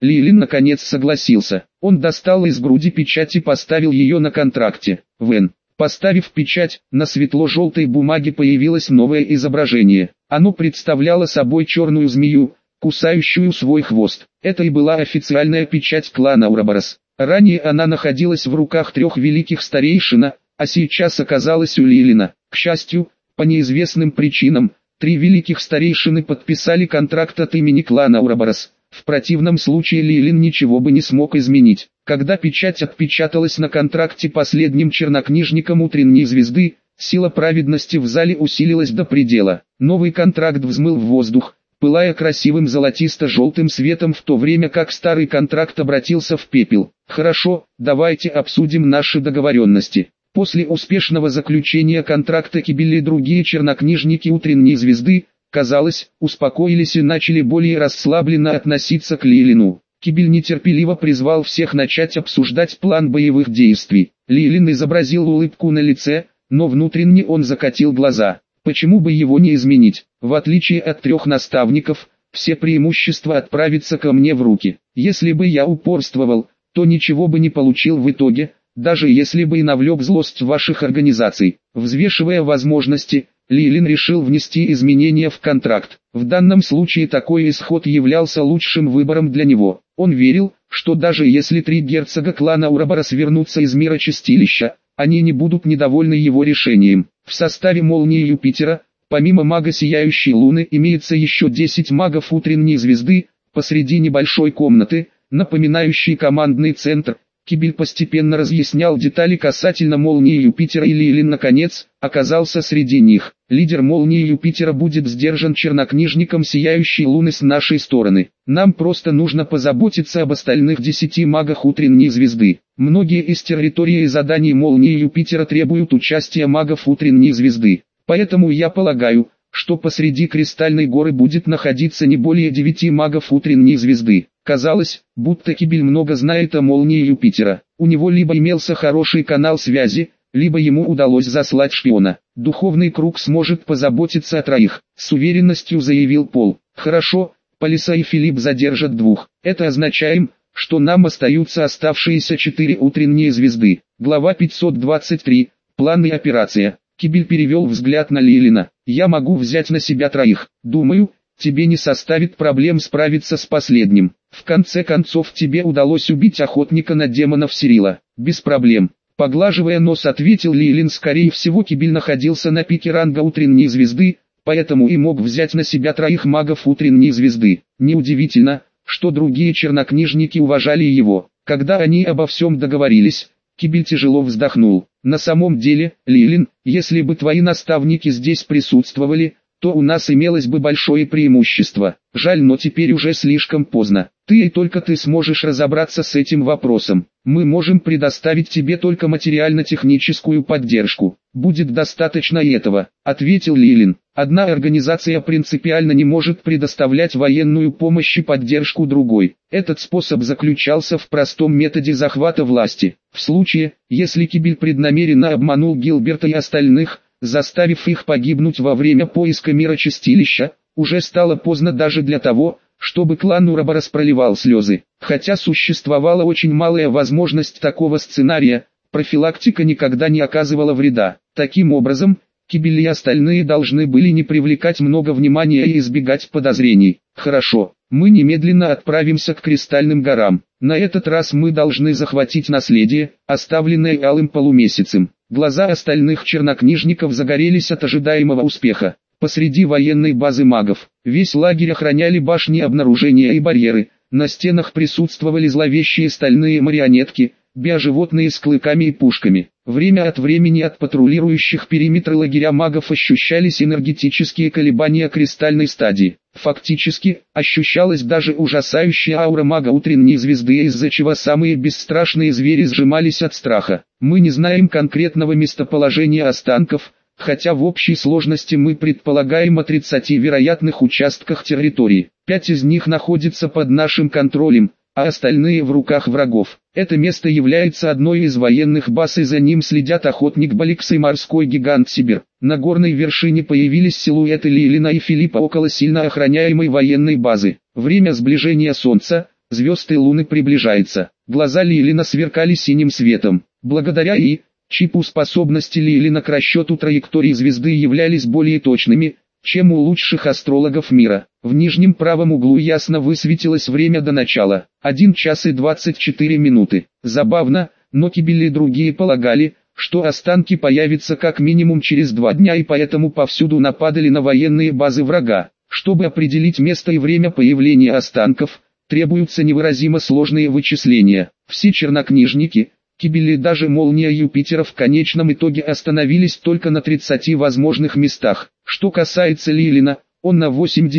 [SPEAKER 1] Лилин наконец согласился. Он достал из груди печать и поставил ее на контракте. Вен. Поставив печать, на светло-желтой бумаге появилось новое изображение. Оно представляло собой черную змею, кусающую свой хвост. Это и была официальная печать клана Ураборос. Ранее она находилась в руках 3 великих старейшин, а сейчас оказалась у Лилина. К счастью, по неизвестным причинам, 3 великих старейшины подписали контракт от имени клана Ураборос. В противном случае Лилин ничего бы не смог изменить. Когда печать отпечаталась на контракте последним чернокнижником утренней звезды, сила праведности в зале усилилась до предела. Новый контракт взмыл в воздух, пылая красивым золотисто-желтым светом, в то время как старый контракт обратился в пепел. Хорошо, давайте обсудим наши договоренности. После успешного заключения контракта Кибель и другие чернокнижники утренней звезды, казалось, успокоились и начали более расслабленно относиться к Лилину. Кибель нетерпеливо призвал всех начать обсуждать план боевых действий. Лилин изобразил улыбку на лице, но внутренне он закатил глаза. Почему бы его не изменить? В отличие от 3 наставников, все преимущества отправятся ко мне в руки. Если бы я упорствовал, то ничего бы не получил в итоге, даже если бы и навлек злость ваших организаций. Взвешивая возможности, Лилин решил внести изменения в контракт. В данном случае такой исход являлся лучшим выбором для него. Он верил, что даже если 3 герцога клана Ураборос вернутся из мира чистилища, они не будут недовольны его решением. В составе молнии Юпитера, помимо мага Сияющей Луны, имеется еще 10 магов утренней звезды. Посреди небольшой комнаты, напоминающей командный центр, Кибель постепенно разъяснял детали касательно молнии Юпитера, и Лилин наконец оказался среди них. Лидер молнии Юпитера будет сдержан чернокнижником Сияющей Луны с нашей стороны. Нам просто нужно позаботиться об остальных 10 магах утренней звезды. Многие из территорий и заданий молнии Юпитера требуют участия магов утренней звезды. Поэтому я полагаю, что посреди Кристальной горы будет находиться не более 9 магов утренней звезды. Казалось, будто Кибель много знает о молнии Юпитера. У него либо имелся хороший канал связи, либо ему удалось заслать шпиона. Духовный круг сможет позаботиться о 3, с уверенностью заявил Пол. Хорошо, Полиса и Филипп задержат 2. Это означает, что нам остаются оставшиеся 4 утренние звезды. Глава 523. План и операция. Кибель перевел взгляд на Лилина. Я могу взять на себя 3. Думаю, тебе не составит проблем справиться с последним. В конце концов тебе удалось убить охотника на демонов Сирила. Без проблем. Поглаживая нос, ответил Лилин. Скорее всего, Кибель находился на пике ранга утренней звезды, поэтому и мог взять на себя 3 магов утренней звезды. Неудивительно, что другие чернокнижники уважали его. Когда они обо всем договорились, Кибель тяжело вздохнул. На самом деле, Лилин, если бы твои наставники здесь присутствовали, то у нас имелось бы большое преимущество. Жаль, но теперь уже слишком поздно. Ты и только ты сможешь разобраться с этим вопросом. Мы можем предоставить тебе только материально-техническую поддержку. Будет достаточно и этого, ответил Лилин. Одна организация принципиально не может предоставлять военную помощь и поддержку другой. Этот способ заключался в простом методе захвата власти. В случае, если Кибель преднамеренно обманул Гилберта и остальных, заставив их погибнуть во время поиска мира чистилища, уже стало поздно даже для того, чтобы клан Ураборос проливал слезы. Хотя существовала очень малая возможность такого сценария, профилактика никогда не оказывала вреда. Таким образом, Кибель и остальные должны были не привлекать много внимания и избегать подозрений. Хорошо, мы немедленно отправимся к Кристальным горам. На этот раз мы должны захватить наследие, оставленное Алым Полумесяцем. Глаза остальных чернокнижников загорелись от ожидаемого успеха. Посреди военной базы магов, весь лагерь охраняли башни обнаружения и барьеры, на стенах присутствовали зловещие стальные марионетки, биоживотные с клыками и пушками. Время от времени от патрулирующих периметр лагеря магов ощущались энергетические колебания кристальной стадии. Фактически, ощущалась даже ужасающая аура мага утренней звезды, из-за чего самые бесстрашные звери сжимались от страха. Мы не знаем конкретного местоположения останков, хотя в общей сложности мы предполагаем о 30 вероятных участках территории. 5 из них находятся под нашим контролем, а остальные в руках врагов. Это место является одной из военных баз, и за ним следят охотник Баликс и морской гигант Сибир. На горной вершине появились силуэты Лилина и Филиппа около сильно охраняемой военной базы. Время сближения Солнца, звезд и луны приближается. Глаза Лилина сверкали синим светом. Благодаря чипу способности Лилина к расчету траектории звезды являлись более точными, чем у лучших астрологов мира. В нижнем правом углу ясно высветилось время до начала. 1 час и 24 минуты. Забавно, но Кибель и другие полагали, что останки появятся как минимум через 2 дня, и поэтому повсюду нападали на военные базы врага. Чтобы определить место и время появления останков, требуются невыразимо сложные вычисления. Все чернокнижники, Кибель и даже молния Юпитера в конечном итоге остановились только на 30 возможных местах. Что касается Лилина, он на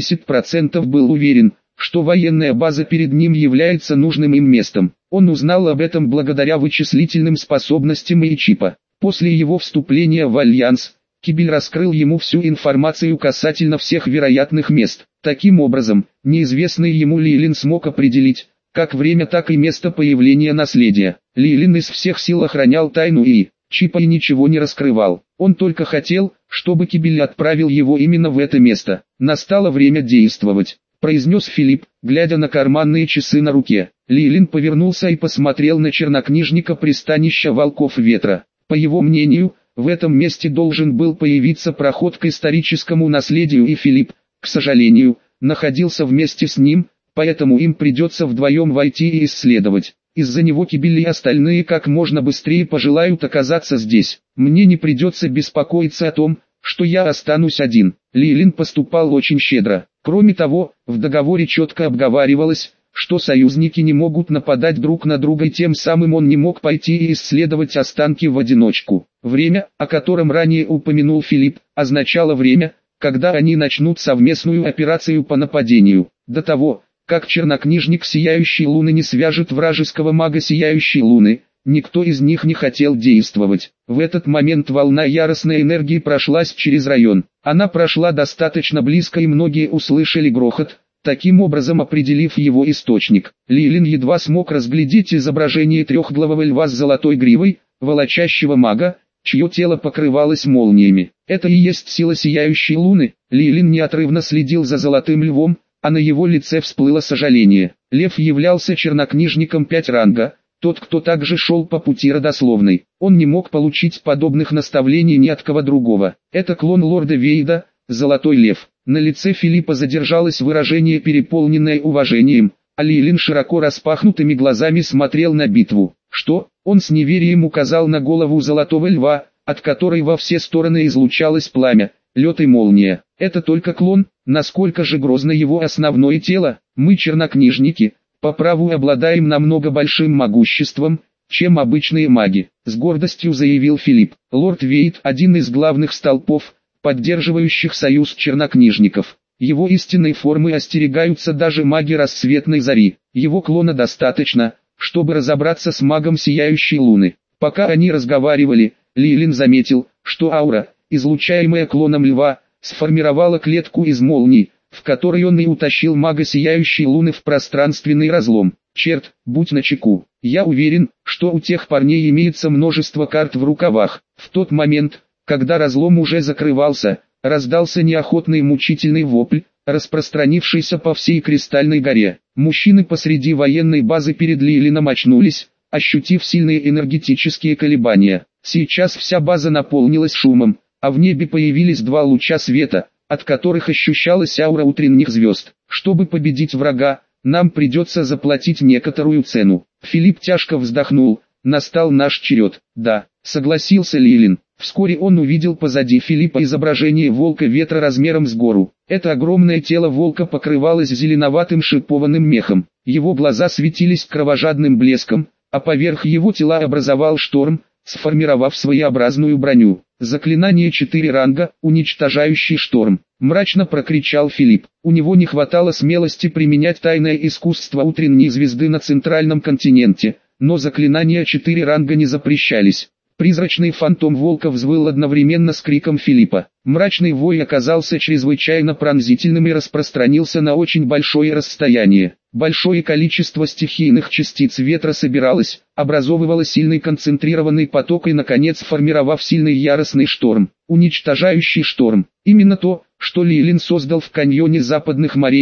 [SPEAKER 1] 80% был уверен, что военная база перед ним является нужным им местом. Он узнал об этом благодаря вычислительным способностям чипа. После его вступления в Альянс, Кибель раскрыл ему всю информацию касательно всех вероятных мест. Таким образом, неизвестный ему Лилин смог определить, как время, так и место появления наследия. Лилин из всех сил охранял тайну чипа и ничего не раскрывал. Он только хотел, чтобы Кибель отправил его именно в это место. «Настало время действовать», — произнес Филипп, глядя на карманные часы на руке. Лилин повернулся и посмотрел на чернокнижника пристанища Волков Ветра. По его мнению, в этом месте должен был появиться проход к историческому наследию, и Филипп, к сожалению, находился вместе с ним, поэтому им придется вдвоем войти и исследовать. Из-за него Кибель и остальные как можно быстрее пожелают оказаться здесь. Мне не придется беспокоиться о том, что я останусь один. Лилин поступал очень щедро. Кроме того, в договоре четко обговаривалось, что союзники не могут нападать друг на друга, и тем самым он не мог пойти и исследовать останки в одиночку. Время, о котором ранее упомянул Филипп, означало время, когда они начнут совместную операцию по нападению. До того, как чернокнижник Сияющей Луны не свяжет вражеского мага Сияющей Луны, никто из них не хотел действовать. В этот момент волна яростной энергии прошлась через район. Она прошла достаточно близко, и многие услышали грохот, таким образом определив его источник. Лилин едва смог разглядеть изображение трехглавого льва с золотой гривой, волочащего мага, чье тело покрывалось молниями. Это и есть сила Сияющей Луны. Лилин неотрывно следил за золотым львом, а на его лице всплыло сожаление. Лев являлся чернокнижником 5 ранга, тот, кто также шел по пути родословной. Он не мог получить подобных наставлений ни от кого другого. Это клон лорда Вейда, Золотой Лев. На лице Филиппа задержалось выражение, переполненное уважением, а Лилин широко распахнутыми глазами смотрел на битву. Что? Он с неверием указал на голову Золотого Льва, от которой во все стороны излучалось пламя, лед и молния. Это только клон, насколько же грозно его основное тело? Мы, чернокнижники, по праву обладаем намного большим могуществом, чем обычные маги, с гордостью заявил Филипп. Лорд Вейд – один из главных столпов, поддерживающих союз чернокнижников. Его истинной формы остерегаются даже маги Рассветной Зари. Его клона достаточно, чтобы разобраться с магом Сияющей Луны. Пока они разговаривали, Лилин заметил, что аура, излучаемая клоном льва, сформировала клетку из молний, в которой он и утащил мага Сияющей Луны в пространственный разлом. Черт, будь начеку. Я уверен, что у тех парней имеется множество карт в рукавах. В тот момент, когда разлом уже закрывался, раздался неохотный мучительный вопль, распространившийся по всей Кристальной горе. Мужчины посреди военной базы перед Лилином очнулись, ощутив сильные энергетические колебания. Сейчас вся база наполнилась шумом, а в небе появились 2 луча света, от которых ощущалась аура утренних звезд. Чтобы победить врага, нам придется заплатить некоторую цену. Филипп тяжко вздохнул. Настал наш черед. Да, согласился Лилин. Вскоре он увидел позади Филиппа изображение волка ветра размером с гору. Это огромное тело волка покрывалось зеленоватым шипованным мехом. Его глаза светились кровожадным блеском, а поверх его тела образовал шторм, сформировав своеобразную броню. Заклинание 4 ранга, уничтожающий шторм. Мрачно прокричал Филипп. У него не хватало смелости применять тайное искусство утренней звезды на центральном континенте, но заклинания 4 ранга не запрещались. Призрачный фантом волка взвыл одновременно с криком Филиппа. Мрачный вой оказался чрезвычайно пронзительным и распространился на очень большое расстояние. Большое количество стихийных частиц ветра собиралось, образовывало сильный концентрированный поток и, наконец, формировав сильный яростный шторм. Уничтожающий шторм. Именно то, что Лилин создал в каньоне Западных морей,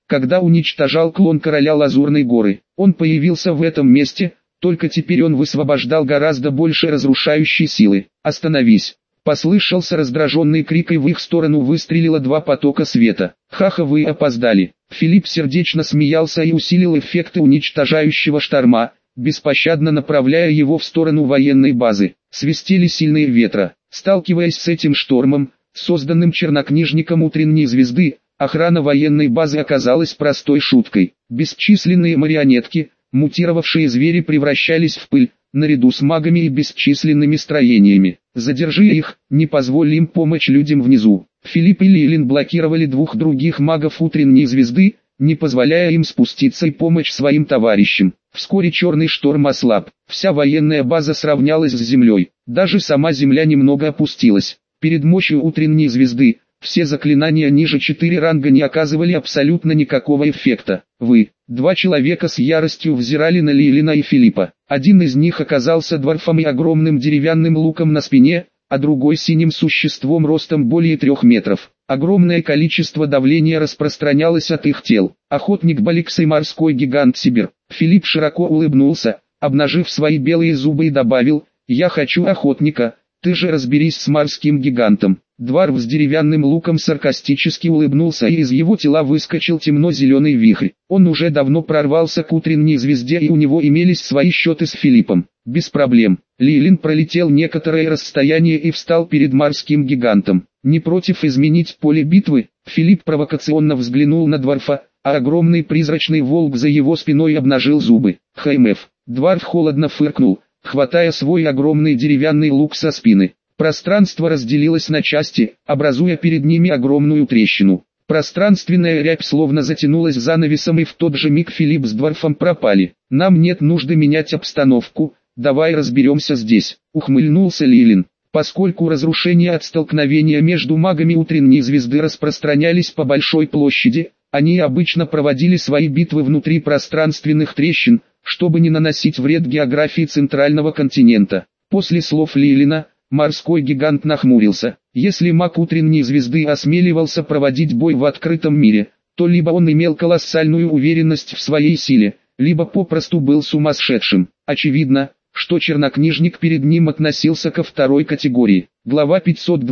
[SPEAKER 1] когда уничтожал клон короля Лазурной горы. Он появился в этом месте, только теперь он высвобождал гораздо больше разрушающей силы. «Остановись!» Послышался раздраженный крик, и в их сторону выстрелило два потока света. «Ха-ха, вы опоздали!» Филипп сердечно смеялся и усилил эффекты уничтожающего шторма, беспощадно направляя его в сторону военной базы. Свистели сильные ветра. Сталкиваясь с этим штормом, созданным чернокнижником утренней звезды, охрана военной базы оказалась простой шуткой. Бесчисленные марионетки, мутировавшие звери, превращались в пыль, наряду с магами и бесчисленными строениями. «Задержи их, не позволь им помочь людям внизу». Филипп и Лилин блокировали двух других магов утренней звезды, не позволяя им спуститься и помочь своим товарищам. Вскоре черный шторм ослаб, вся военная база сравнялась с землей, даже сама земля немного опустилась. Перед мощью утренней звезды, все заклинания ниже 4 ранга не оказывали абсолютно никакого эффекта. Два человека с яростью взирали на Лилина и Филиппа. Один из них оказался дворфом и огромным деревянным луком на спине, а другой синим существом ростом более 3 метров. Огромное количество давления распространялось от их тел. Охотник Баликс и морской гигант Сибир. Филипп широко улыбнулся, обнажив свои белые зубы, и добавил: «Я хочу охотника, ты же разберись с морским гигантом». Дворф с деревянным луком саркастически улыбнулся, и из его тела выскочил темно-зеленый вихрь. Он уже давно прорвался к утренней звезде, и у него имелись свои счеты с Филиппом. Без проблем. Лилин пролетел некоторое расстояние и встал перед морским гигантом. Не против изменить поле битвы, Филипп провокационно взглянул на дворфа, а огромный призрачный волк за его спиной обнажил зубы. «ХМФ». Дворф холодно фыркнул, хватая свой огромный деревянный лук со спины. Пространство разделилось на части, образуя перед ними огромную трещину. Пространственная рябь словно затянулась занавесом, и в тот же миг Филипп с дворфом пропали. «Нам нет нужды менять обстановку, давай разберемся здесь», — ухмыльнулся Лилин. Поскольку разрушения от столкновения между магами утренней звезды распространялись по большой площади, они обычно проводили свои битвы внутри пространственных трещин, чтобы не наносить вред географии центрального континента. После слов Лилина, морской гигант нахмурился. Если маг утренней звезды осмеливался проводить бой в открытом мире, то либо он имел колоссальную уверенность в своей силе, либо попросту был сумасшедшим. Очевидно, что чернокнижник перед ним относился ко второй категории. Глава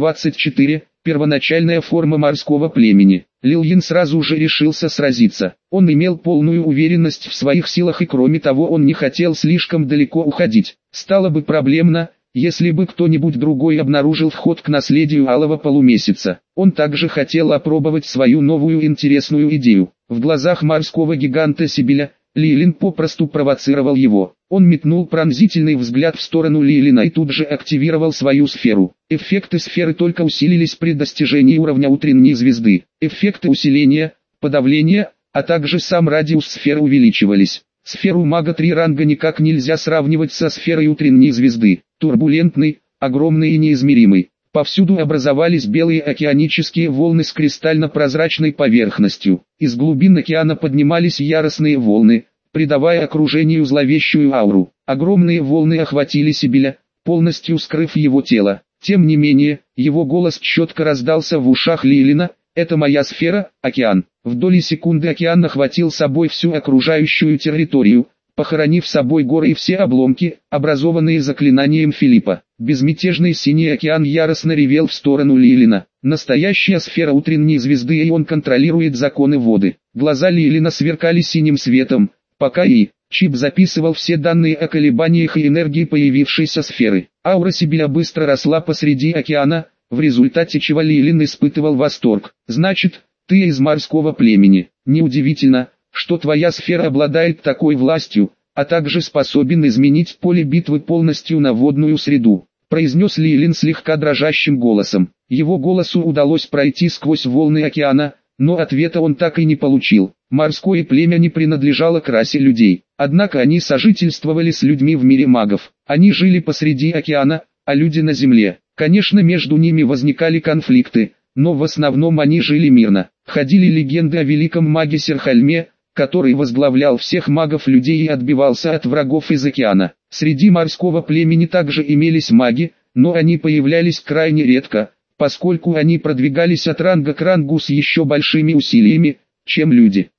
[SPEAKER 1] 524. Первоначальная форма морского племени. Лилин сразу же решился сразиться. Он имел полную уверенность в своих силах, и кроме того он не хотел слишком далеко уходить. Стало бы проблемно, если бы кто-нибудь другой обнаружил вход к наследию Алого Полумесяца. Он также хотел опробовать свою новую интересную идею. В глазах морского гиганта Сибиля, Лилин попросту провоцировал его. Он метнул пронзительный взгляд в сторону Лилина и тут же активировал свою сферу. Эффекты сферы только усилились при достижении уровня утренней звезды. Эффекты усиления, подавления, а также сам радиус сферы увеличивались. Сферу мага 3 ранга никак нельзя сравнивать со сферой утренней звезды. Турбулентный, огромный и неизмеримый. Повсюду образовались белые океанические волны с кристально-прозрачной поверхностью. Из глубин океана поднимались яростные волны, придавая окружению зловещую ауру. Огромные волны охватили Сибиля, полностью скрыв его тело. Тем не менее, его голос четко раздался в ушах Лилина: «Это моя сфера, океан». В доли секунды океан охватил собой всю окружающую территорию, похоронив собой горы и все обломки, образованные заклинанием Филиппа. Безмятежный синий океан яростно ревел в сторону Лилина. Настоящая сфера утренней звезды, и он контролирует законы воды. Глаза Лилина сверкали синим светом, пока чип записывал все данные о колебаниях и энергии появившейся сферы. Аура Сибиля быстро росла посреди океана, в результате чего Лилин испытывал восторг. «Значит, ты из морского племени. Неудивительно, что твоя сфера обладает такой властью, а также способен изменить поле битвы полностью на водную среду», произнес Лилин слегка дрожащим голосом. Его голосу удалось пройти сквозь волны океана, но ответа он так и не получил. Морское племя не принадлежало к расе людей, однако они сожительствовали с людьми в мире магов. Они жили посреди океана, а люди на земле. Конечно, между ними возникали конфликты, но в основном они жили мирно. Ходили легенды о великом маге Серхальме, который возглавлял всех магов-людей и отбивался от врагов из океана. Среди морского племени также имелись маги, но они появлялись крайне редко, поскольку они продвигались от ранга к рангу с еще большими усилиями, чем люди.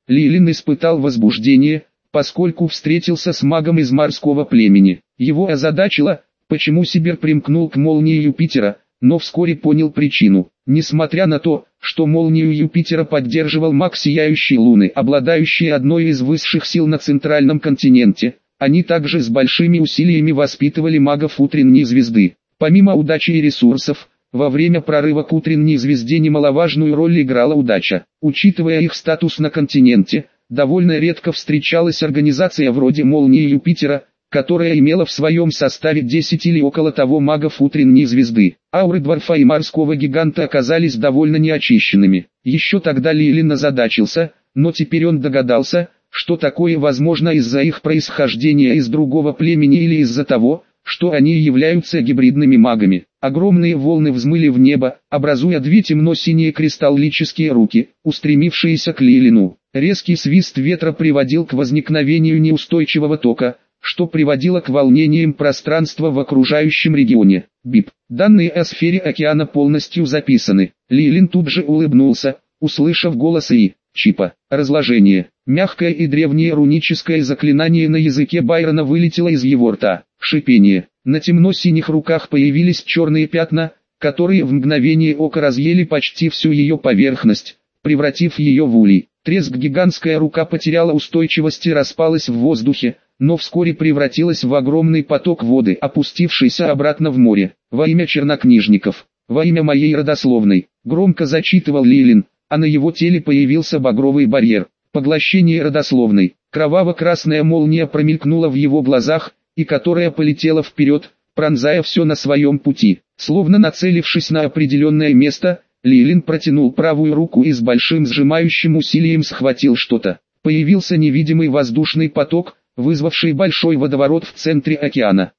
[SPEAKER 1] Лилин испытал возбуждение, поскольку встретился с магом из морского племени. Его озадачило, почему Сибир примкнул к молнии Юпитера, но вскоре понял причину. Несмотря на то, что молнию Юпитера поддерживал маг Сияющей Луны, обладающий одной из высших сил на центральном континенте, они также с большими усилиями воспитывали магов утренней звезды. Помимо удачи и ресурсов, во время прорыва к утренней звезде немаловажную роль играла удача. Учитывая их статус на континенте, довольно редко встречалась организация вроде молнии Юпитера, которая имела в своем составе 10 или около того магов утренней звезды. Ауры Дворфа и морского гиганта оказались довольно неочищенными. Еще тогда Лилин озадачился, но теперь он догадался, что такое возможно из-за их происхождения из другого племени или из-за того, что они являются гибридными магами. Огромные волны взмыли в небо, образуя две темно-синие кристаллические руки, устремившиеся к Лилину. Резкий свист ветра приводил к возникновению неустойчивого тока, что приводило к волнениям пространства в окружающем регионе. Бип. Данные о сфере океана полностью записаны. Лилин тут же улыбнулся, услышав голос И. Чипа. Разложение. Мягкое и древнее руническое заклинание на языке Байрона вылетело из его рта. Шипение. На темно-синих руках появились черные пятна, которые в мгновение ока разъели почти всю ее поверхность, превратив ее в улей. Треск. Гигантская рука потеряла устойчивость и распалась в воздухе, но вскоре превратилась в огромный поток воды, опустившийся обратно в море. Во имя чернокнижников, во имя моей родословной, громко зачитывал Лилин, а на его теле появился багровый барьер. Поглощение родословной. Кроваво-красная молния промелькнула в его глазах, и которая полетела вперед, пронзая все на своем пути. Словно нацелившись на определенное место, Лилин протянул правую руку и с большим сжимающим усилием схватил что-то. Появился невидимый воздушный поток, вызвавший большой водоворот в центре океана.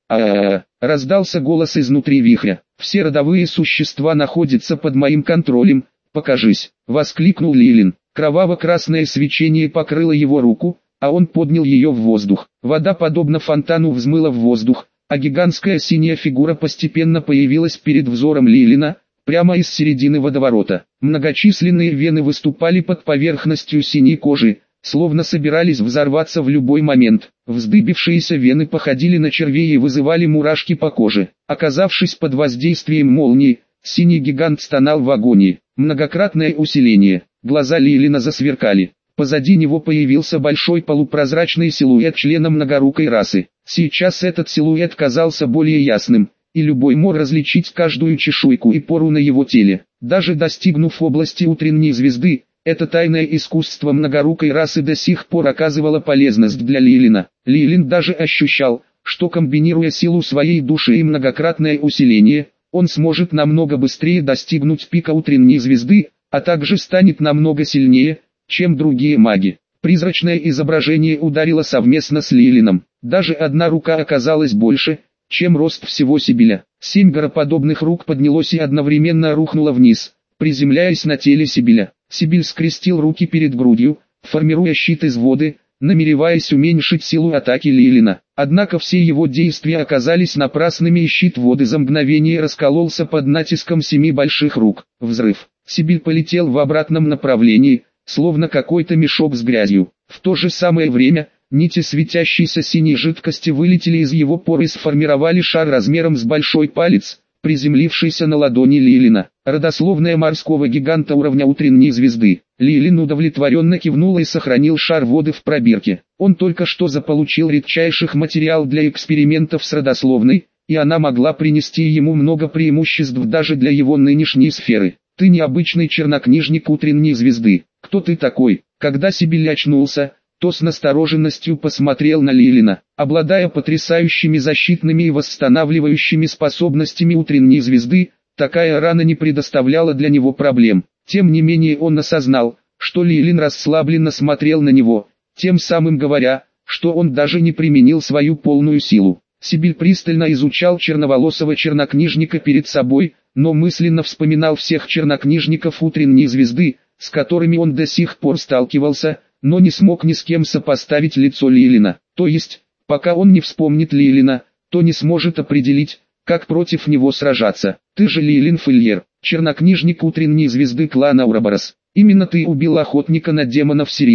[SPEAKER 1] Раздался голос изнутри вихря. «Все родовые существа находятся под моим контролем, покажись!» — воскликнул Лилин. Кроваво-красное свечение покрыло его руку, а он поднял ее в воздух. Вода подобно фонтану взмыла в воздух, а гигантская синяя фигура постепенно появилась перед взором Лилина, прямо из середины водоворота. Многочисленные вены выступали под поверхностью синей кожи, словно собирались взорваться в любой момент. Вздыбившиеся вены походили на червей и вызывали мурашки по коже. Оказавшись под воздействием молнии, синий гигант стонал в агонии. Многократное усиление. Глаза Лилина засверкали. Позади него появился большой полупрозрачный силуэт члена многорукой расы. Сейчас этот силуэт казался более ясным, и любой мог различить каждую чешуйку и пору на его теле. Даже достигнув области утренней звезды, это тайное искусство многорукой расы до сих пор оказывало полезность для Лилина. Лилин даже ощущал, что комбинируя силу своей души и многократное усиление, он сможет намного быстрее достигнуть пика утренней звезды, а также станет намного сильнее, чем другие маги. Призрачное изображение ударило совместно с Лилином. Даже одна рука оказалась больше, чем рост всего Сибиля. 7 гороподобных рук поднялось и одновременно рухнуло вниз, приземляясь на теле Сибиля. Сибиль скрестил руки перед грудью, формируя щит из воды, намереваясь уменьшить силу атаки Лилина. Однако все его действия оказались напрасными, и щит воды за мгновение раскололся под натиском 7 больших рук. Взрыв. Сибиль полетел в обратном направлении, словно какой-то мешок с грязью. В то же самое время, нити светящейся синей жидкости вылетели из его пор и сформировали шар размером с большой палец, приземлившийся на ладони Лилина. Родословная морского гиганта уровня утренней звезды. Лилин удовлетворенно кивнул и сохранил шар воды в пробирке. Он только что заполучил редчайших материал для экспериментов с родословной, и она могла принести ему много преимуществ даже для его нынешней сферы. «Ты необычный чернокнижник утренней звезды. Кто ты такой?» Когда Сибиль очнулся, то с настороженностью посмотрел на Лилина. Обладая потрясающими защитными и восстанавливающими способностями утренней звезды, такая рана не предоставляла для него проблем. Тем не менее он осознал, что Лилин расслабленно смотрел на него, тем самым говоря, что он даже не применил свою полную силу. Сибиль пристально изучал черноволосого чернокнижника перед собой, но мысленно вспоминал всех чернокнижников утренней звезды, с которыми он до сих пор сталкивался, но не смог ни с кем сопоставить лицо Лилина. То есть, пока он не вспомнит Лилина, то не сможет определить, как против него сражаться. «Ты же Лилин Фильер, чернокнижник утренней звезды клана Ураборос. Именно ты убил охотника на демонов Сирила», —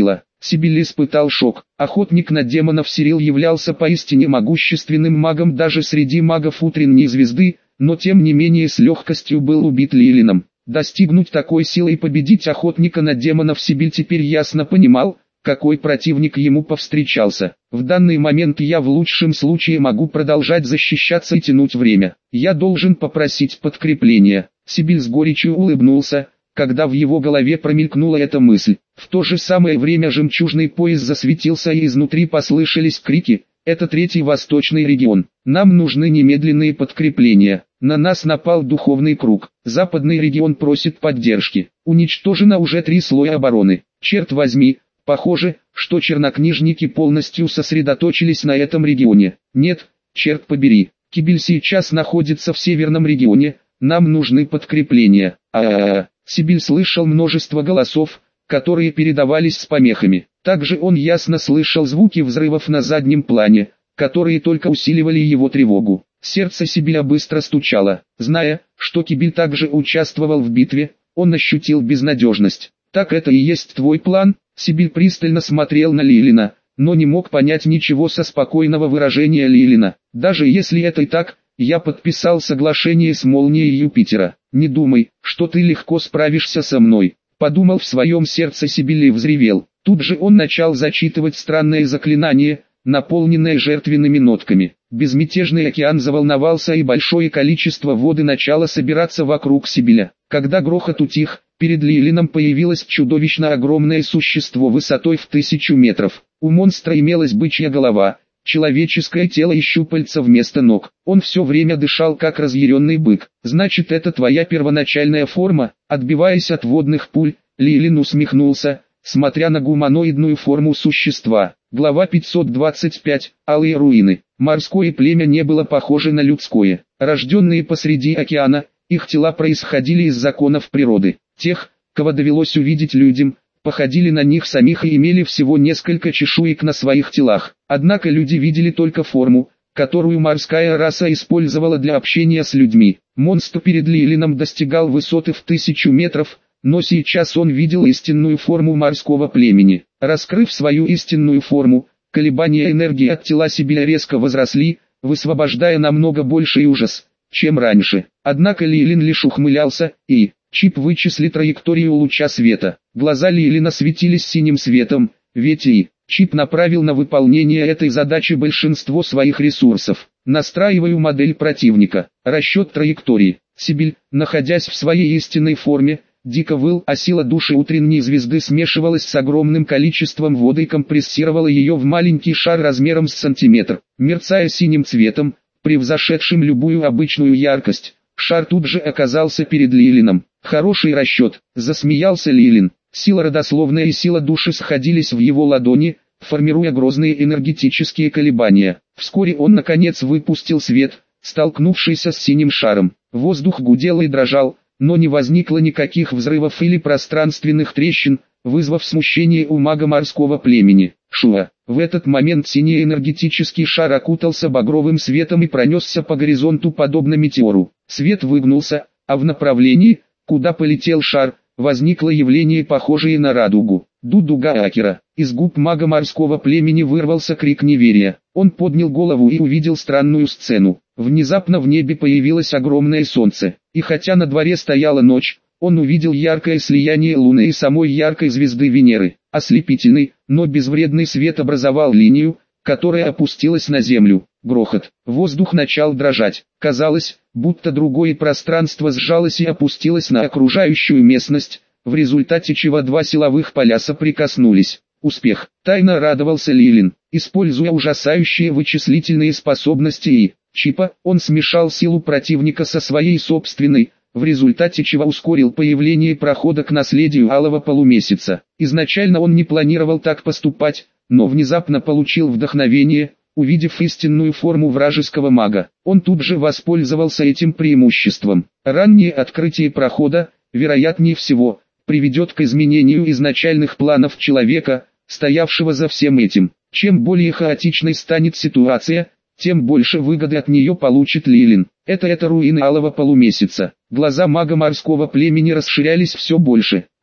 [SPEAKER 1] Сибиль испытал шок. Охотник на демонов Сирил являлся поистине могущественным магом даже среди магов утренней звезды, но тем не менее с легкостью был убит Лилином. Достигнуть такой силы и победить охотника на демонов Сибиль теперь ясно понимал, какой противник ему повстречался. В данный момент я в лучшем случае могу продолжать защищаться и тянуть время. Я должен попросить подкрепления. Сибиль с горечью улыбнулся, когда в его голове промелькнула эта мысль. В то же самое время жемчужный пояс засветился и изнутри послышались крики. Это третий восточный регион. Нам нужны немедленные подкрепления. На нас напал духовный круг. Западный регион просит поддержки. Уничтожено уже 3 слоя обороны. Черт возьми, похоже, что чернокнижники полностью сосредоточились на этом регионе. Нет, черт побери, Кибель сейчас находится в северном регионе, нам нужны подкрепления. Сибиль слышал множество голосов, которые передавались с помехами. Также он ясно слышал звуки взрывов на заднем плане, которые только усиливали его тревогу. Сердце Сибиля быстро стучало. Зная, что Кибель также участвовал в битве, он ощутил безнадежность. «Так это и есть твой план?» Сибиль пристально смотрел на Лилина, но не мог понять ничего со спокойного выражения Лилина. «Даже если это и так, я подписал соглашение с Молнией Юпитера. Не думай, что ты легко справишься со мной», — подумал в своем сердце Сибиль и взревел. Тут же он начал зачитывать странное заклинание, наполненное жертвенными нотками. Безмятежный океан заволновался, и большое количество воды начало собираться вокруг Сибиля. Когда грохот утих, перед Лилином появилось чудовищно огромное существо высотой в 1000 метров. У монстра имелась бычья голова, человеческое тело и щупальца вместо ног. Он все время дышал как разъяренный бык. «Значит, это твоя первоначальная форма?» Отбиваясь от водных пуль, Лилин усмехнулся, смотря на гуманоидную форму существа. Глава 525. Алые руины. Морское племя не было похоже на людское. Рожденные посреди океана, их тела происходили из законов природы. Тех, кого довелось увидеть людям, походили на них самих и имели всего несколько чешуек на своих телах. Однако люди видели только форму, которую морская раса использовала для общения с людьми. Монстр перед Лилином достигал высоты в 1000 метров, но сейчас он видел истинную форму морского племени. Раскрыв свою истинную форму, колебания энергии от тела Сибиля резко возросли, высвобождая намного больший ужас, чем раньше. Однако Лилин лишь ухмылялся, и чип вычислил траекторию луча света. Глаза Лилина светились синим светом, ведь чип направил на выполнение этой задачи большинство своих ресурсов. Настраиваю модель противника. Расчет траектории. Сибиль, находясь в своей истинной форме, дико выл, а сила души утренней звезды смешивалась с огромным количеством воды и компрессировала ее в маленький шар размером с сантиметр. Мерцая синим цветом, превзошедшим любую обычную яркость, шар тут же оказался перед Лилином. «Хороший расчет», — засмеялся Лилин. Сила родословная и сила души сходились в его ладони, формируя грозные энергетические колебания. Вскоре он наконец выпустил свет, столкнувшийся с синим шаром. Воздух гудел и дрожал, но не возникло никаких взрывов или пространственных трещин, вызвав смущение у мага морского племени. Шуа. В этот момент синий энергетический шар окутался багровым светом и пронесся по горизонту подобно метеору. Свет выгнулся, а в направлении, куда полетел шар, возникло явление, похожее на радугу. Дудуга Акера. Из губ мага морского племени вырвался крик неверия. Он поднял голову и увидел странную сцену. Внезапно в небе появилось огромное солнце, и хотя на дворе стояла ночь, он увидел яркое слияние Луны и самой яркой звезды Венеры. Ослепительный, но безвредный свет образовал линию, которая опустилась на землю. Грохот. Воздух начал дрожать. Казалось, будто другое пространство сжалось и опустилось на окружающую местность, в результате чего два силовых поля соприкоснулись. Успех. Тайно радовался Лилин. Используя ужасающие вычислительные способности и чипа, он смешал силу противника со своей собственной, в результате чего ускорил появление прохода к наследию Алого Полумесяца. Изначально он не планировал так поступать, но внезапно получил вдохновение, увидев истинную форму вражеского мага. Он тут же воспользовался этим преимуществом. Раннее открытие прохода, вероятнее всего, приведет к изменению изначальных планов человека, стоявшего за всем этим. Чем более хаотичной станет ситуация, тем больше выгоды от нее получит Лилин. Это руины Алого Полумесяца. Глаза мага морского племени расширялись все больше.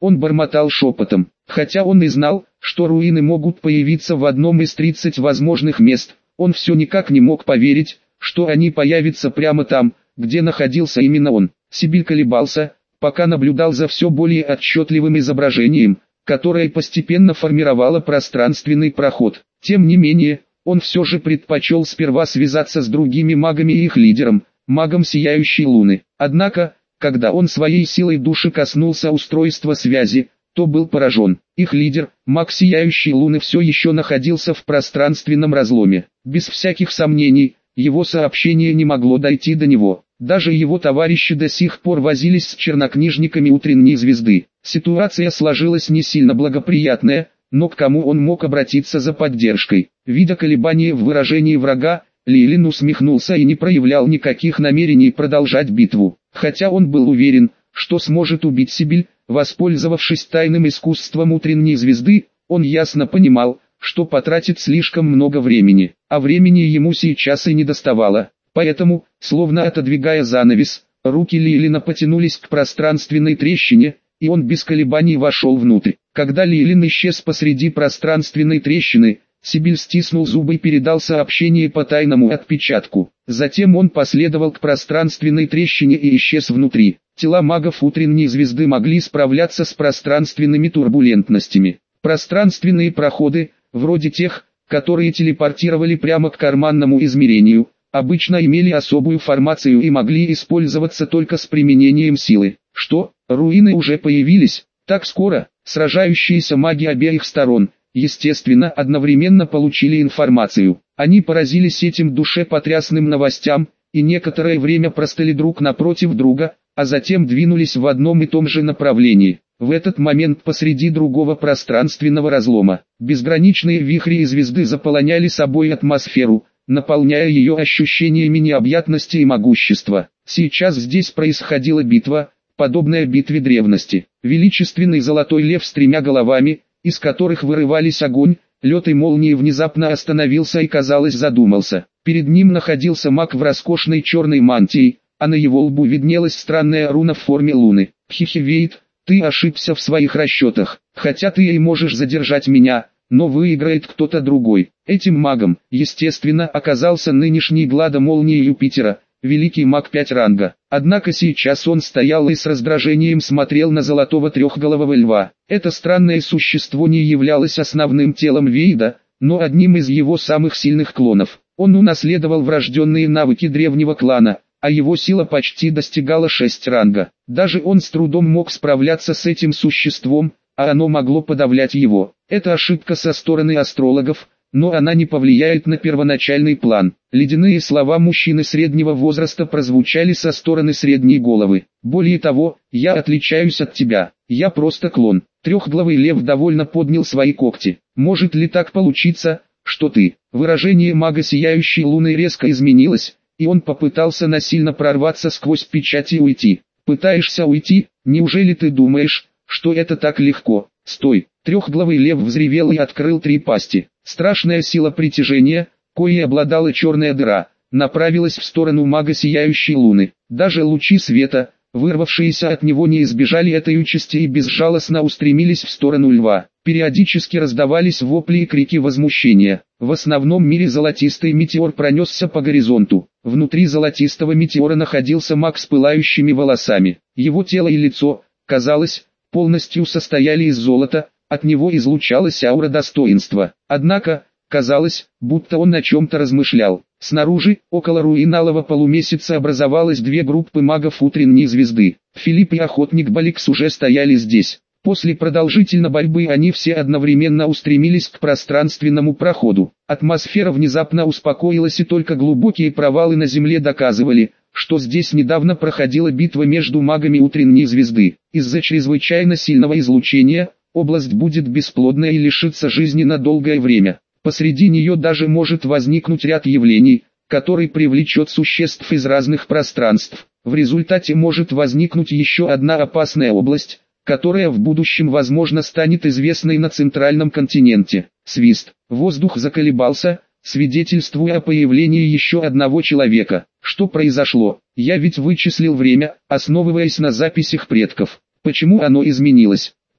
[SPEAKER 1] Он бормотал шепотом, хотя он и знал, что руины могут появиться в одном из 30 возможных мест, он все никак не мог поверить, что они появятся прямо там, где находился именно он. Сибиль колебался, пока наблюдал за все более отчетливым изображением, которое постепенно формировало пространственный проход. Тем не менее, он все же предпочел сперва связаться с другими магами и их лидером, магом Сияющей Луны. Однако, когда он своей силой души коснулся устройства связи, то был поражен. Их лидер, маг Сияющей Луны, все еще находился в пространственном разломе. Без всяких сомнений, его сообщение не могло дойти до него. Даже его товарищи до сих пор возились с чернокнижниками утренней звезды. Ситуация сложилась не сильно благоприятная, но к кому он мог обратиться за поддержкой? Видя колебания в выражении врага, Лилин усмехнулся и не проявлял никаких намерений продолжать битву. Хотя он был уверен, что сможет убить Сибиль, воспользовавшись тайным искусством утренней звезды, он ясно понимал, что потратит слишком много времени, а времени ему сейчас и не доставало. Поэтому, словно отодвигая занавес, руки Лилина потянулись к пространственной трещине, и он без колебаний вошел внутрь. Когда Лилин исчез посреди пространственной трещины, Сибиль стиснул зубы и передал сообщение по тайному отпечатку. Затем он последовал к пространственной трещине и исчез внутри. Тела магов утренней звезды могли справляться с пространственными турбулентностями. Пространственные проходы, вроде тех, которые телепортировали прямо к карманному измерению, обычно имели особую формацию и могли использоваться только с применением силы. Что, руины уже появились? Так скоро? Сражающиеся маги обеих сторон, естественно, одновременно получили информацию. Они поразились этим душепотрясным новостям, и некоторое время простыли друг напротив друга, а затем двинулись в одном и том же направлении. В этот момент посреди другого пространственного разлома, безграничные вихри и звезды заполоняли собой атмосферу, наполняя ее ощущениями необъятности и могущества. Сейчас здесь происходила битва, подобная битве древности. Величественный золотой лев с 3 головами, из которых вырывались огонь, лед и молнии, внезапно остановился и, казалось, задумался. Перед ним находился маг в роскошной черной мантии, а на его лбу виднелась странная руна в форме луны. Хихивейт, ты ошибся в своих расчетах, хотя ты и можешь задержать меня, но выиграет кто-то другой. Этим магом, естественно, оказался нынешний глада молнии Юпитера, великий маг 5 ранга. Однако сейчас он стоял и с раздражением смотрел на золотого трехголового льва. Это странное существо не являлось основным телом Вейда, но одним из его самых сильных клонов. Он унаследовал врожденные навыки древнего клана, а его сила почти достигала 6 ранга. Даже он с трудом мог справляться с этим существом, а оно могло подавлять его. Это ошибка со стороны астрологов, но она не повлияет на первоначальный план. Ледяные слова мужчины среднего возраста прозвучали со стороны средней головы. Более того, я отличаюсь от тебя, я просто клон. Трехглавый лев довольно поднял свои когти. Может ли так получиться, что ты? Выражение мага Сияющей Луны резко изменилось, и он попытался насильно прорваться сквозь печать и уйти. Пытаешься уйти? Неужели ты думаешь, что это так легко? Стой! Трехглавый лев взревел и открыл 3 пасти. Страшная сила притяжения, коей обладала черная дыра, направилась в сторону мага Сияющей Луны. Даже лучи света, вырвавшиеся от него, не избежали этой участи и безжалостно устремились в сторону льва. Периодически раздавались вопли и крики возмущения. В основном мире золотистый метеор пронесся по горизонту. Внутри золотистого метеора находился маг с пылающими волосами. Его тело и лицо, казалось, полностью состояли из золота, от него излучалась аура достоинства. Однако, казалось, будто он о чем-то размышлял. Снаружи, около руин Алого Полумесяца, образовалось 2 группы магов утренней звезды. Филипп и охотник Баликс уже стояли здесь. После продолжительной борьбы они все одновременно устремились к пространственному проходу. Атмосфера внезапно успокоилась, и только глубокие провалы на земле доказывали, что здесь недавно проходила битва между магами утренней звезды. Из-за чрезвычайно сильного излучения, область будет бесплодной и лишится жизни на долгое время. Посреди нее даже может возникнуть ряд явлений, который привлечет существ из разных пространств. В результате может возникнуть еще одна опасная область, которая в будущем, возможно, станет известной на центральном континенте. Свист. Воздух заколебался, свидетельствуя о появлении еще одного человека. Что произошло? Я ведь вычислил время, основываясь на записях предков. Почему оно изменилось?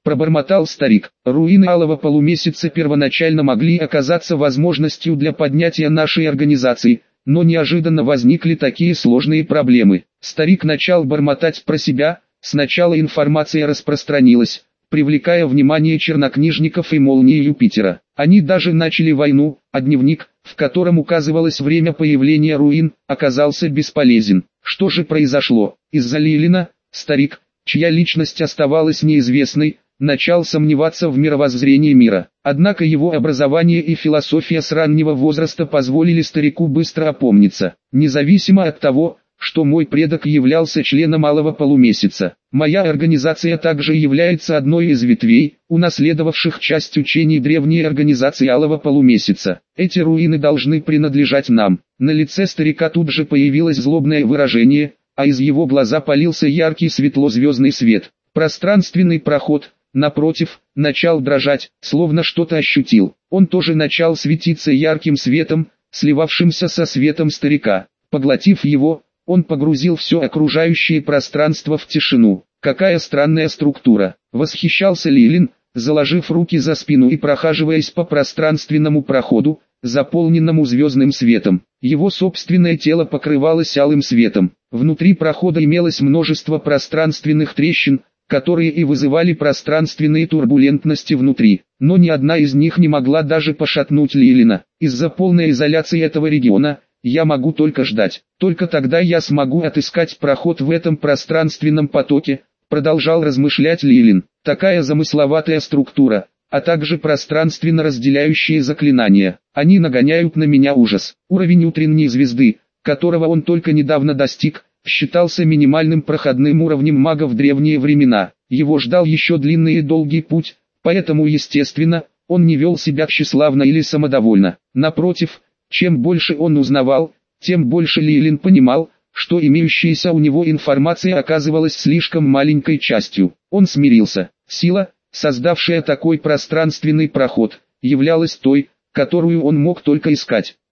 [SPEAKER 1] пробормотал старик. Руины Алого Полумесяца первоначально могли оказаться возможностью для поднятия нашей организации, но неожиданно возникли такие сложные проблемы. Старик начал бормотать про себя. Сначала информация распространилась, привлекая внимание чернокнижников и молнии Юпитера. Они даже начали войну, а дневник, в котором указывалось время появления руин, оказался бесполезен. Что же произошло? Из-за Лилина, старик, чья личность оставалась неизвестной, начал сомневаться в мировоззрении мира. Однако его образование и философия с раннего возраста позволили старику быстро опомниться. Независимо от того, что мой предок являлся членом Алого Полумесяца, моя организация также является одной из ветвей, унаследовавших часть учений древней организации Алого Полумесяца. Эти руины должны принадлежать нам. На лице старика тут же появилось злобное выражение, а из его глаза полился яркий светло-звездный свет. Пространственный проход, напротив, начал дрожать, словно что-то ощутил. Он тоже начал светиться ярким светом, сливавшимся со светом старика. Поглотив его, он погрузил все окружающее пространство в тишину. Какая странная структура, восхищался Лилин, заложив руки за спину и прохаживаясь по пространственному проходу, заполненному звездным светом. Его собственное тело покрывалось алым светом. Внутри прохода имелось множество пространственных трещин, которые и вызывали пространственные турбулентности внутри, но ни одна из них не могла даже пошатнуть Лилина. Из-за полной изоляции этого региона, я могу только ждать. Только тогда я смогу отыскать проход в этом пространственном потоке, продолжал размышлять Лилин. Такая замысловатая структура, а также пространственно разделяющие заклинания. Они нагоняют на меня ужас. Уровень утренней звезды, которого он только недавно достиг, считался минимальным проходным уровнем мага в древние времена. Его ждал еще длинный и долгий путь, поэтому естественно, он не вел себя тщеславно или самодовольно. Напротив, чем больше он узнавал, тем больше Лилин понимал, что имеющаяся у него информация оказывалась слишком маленькой частью. Он смирился. Сила, создавшая такой пространственный проход, являлась той, которую он мог только искать.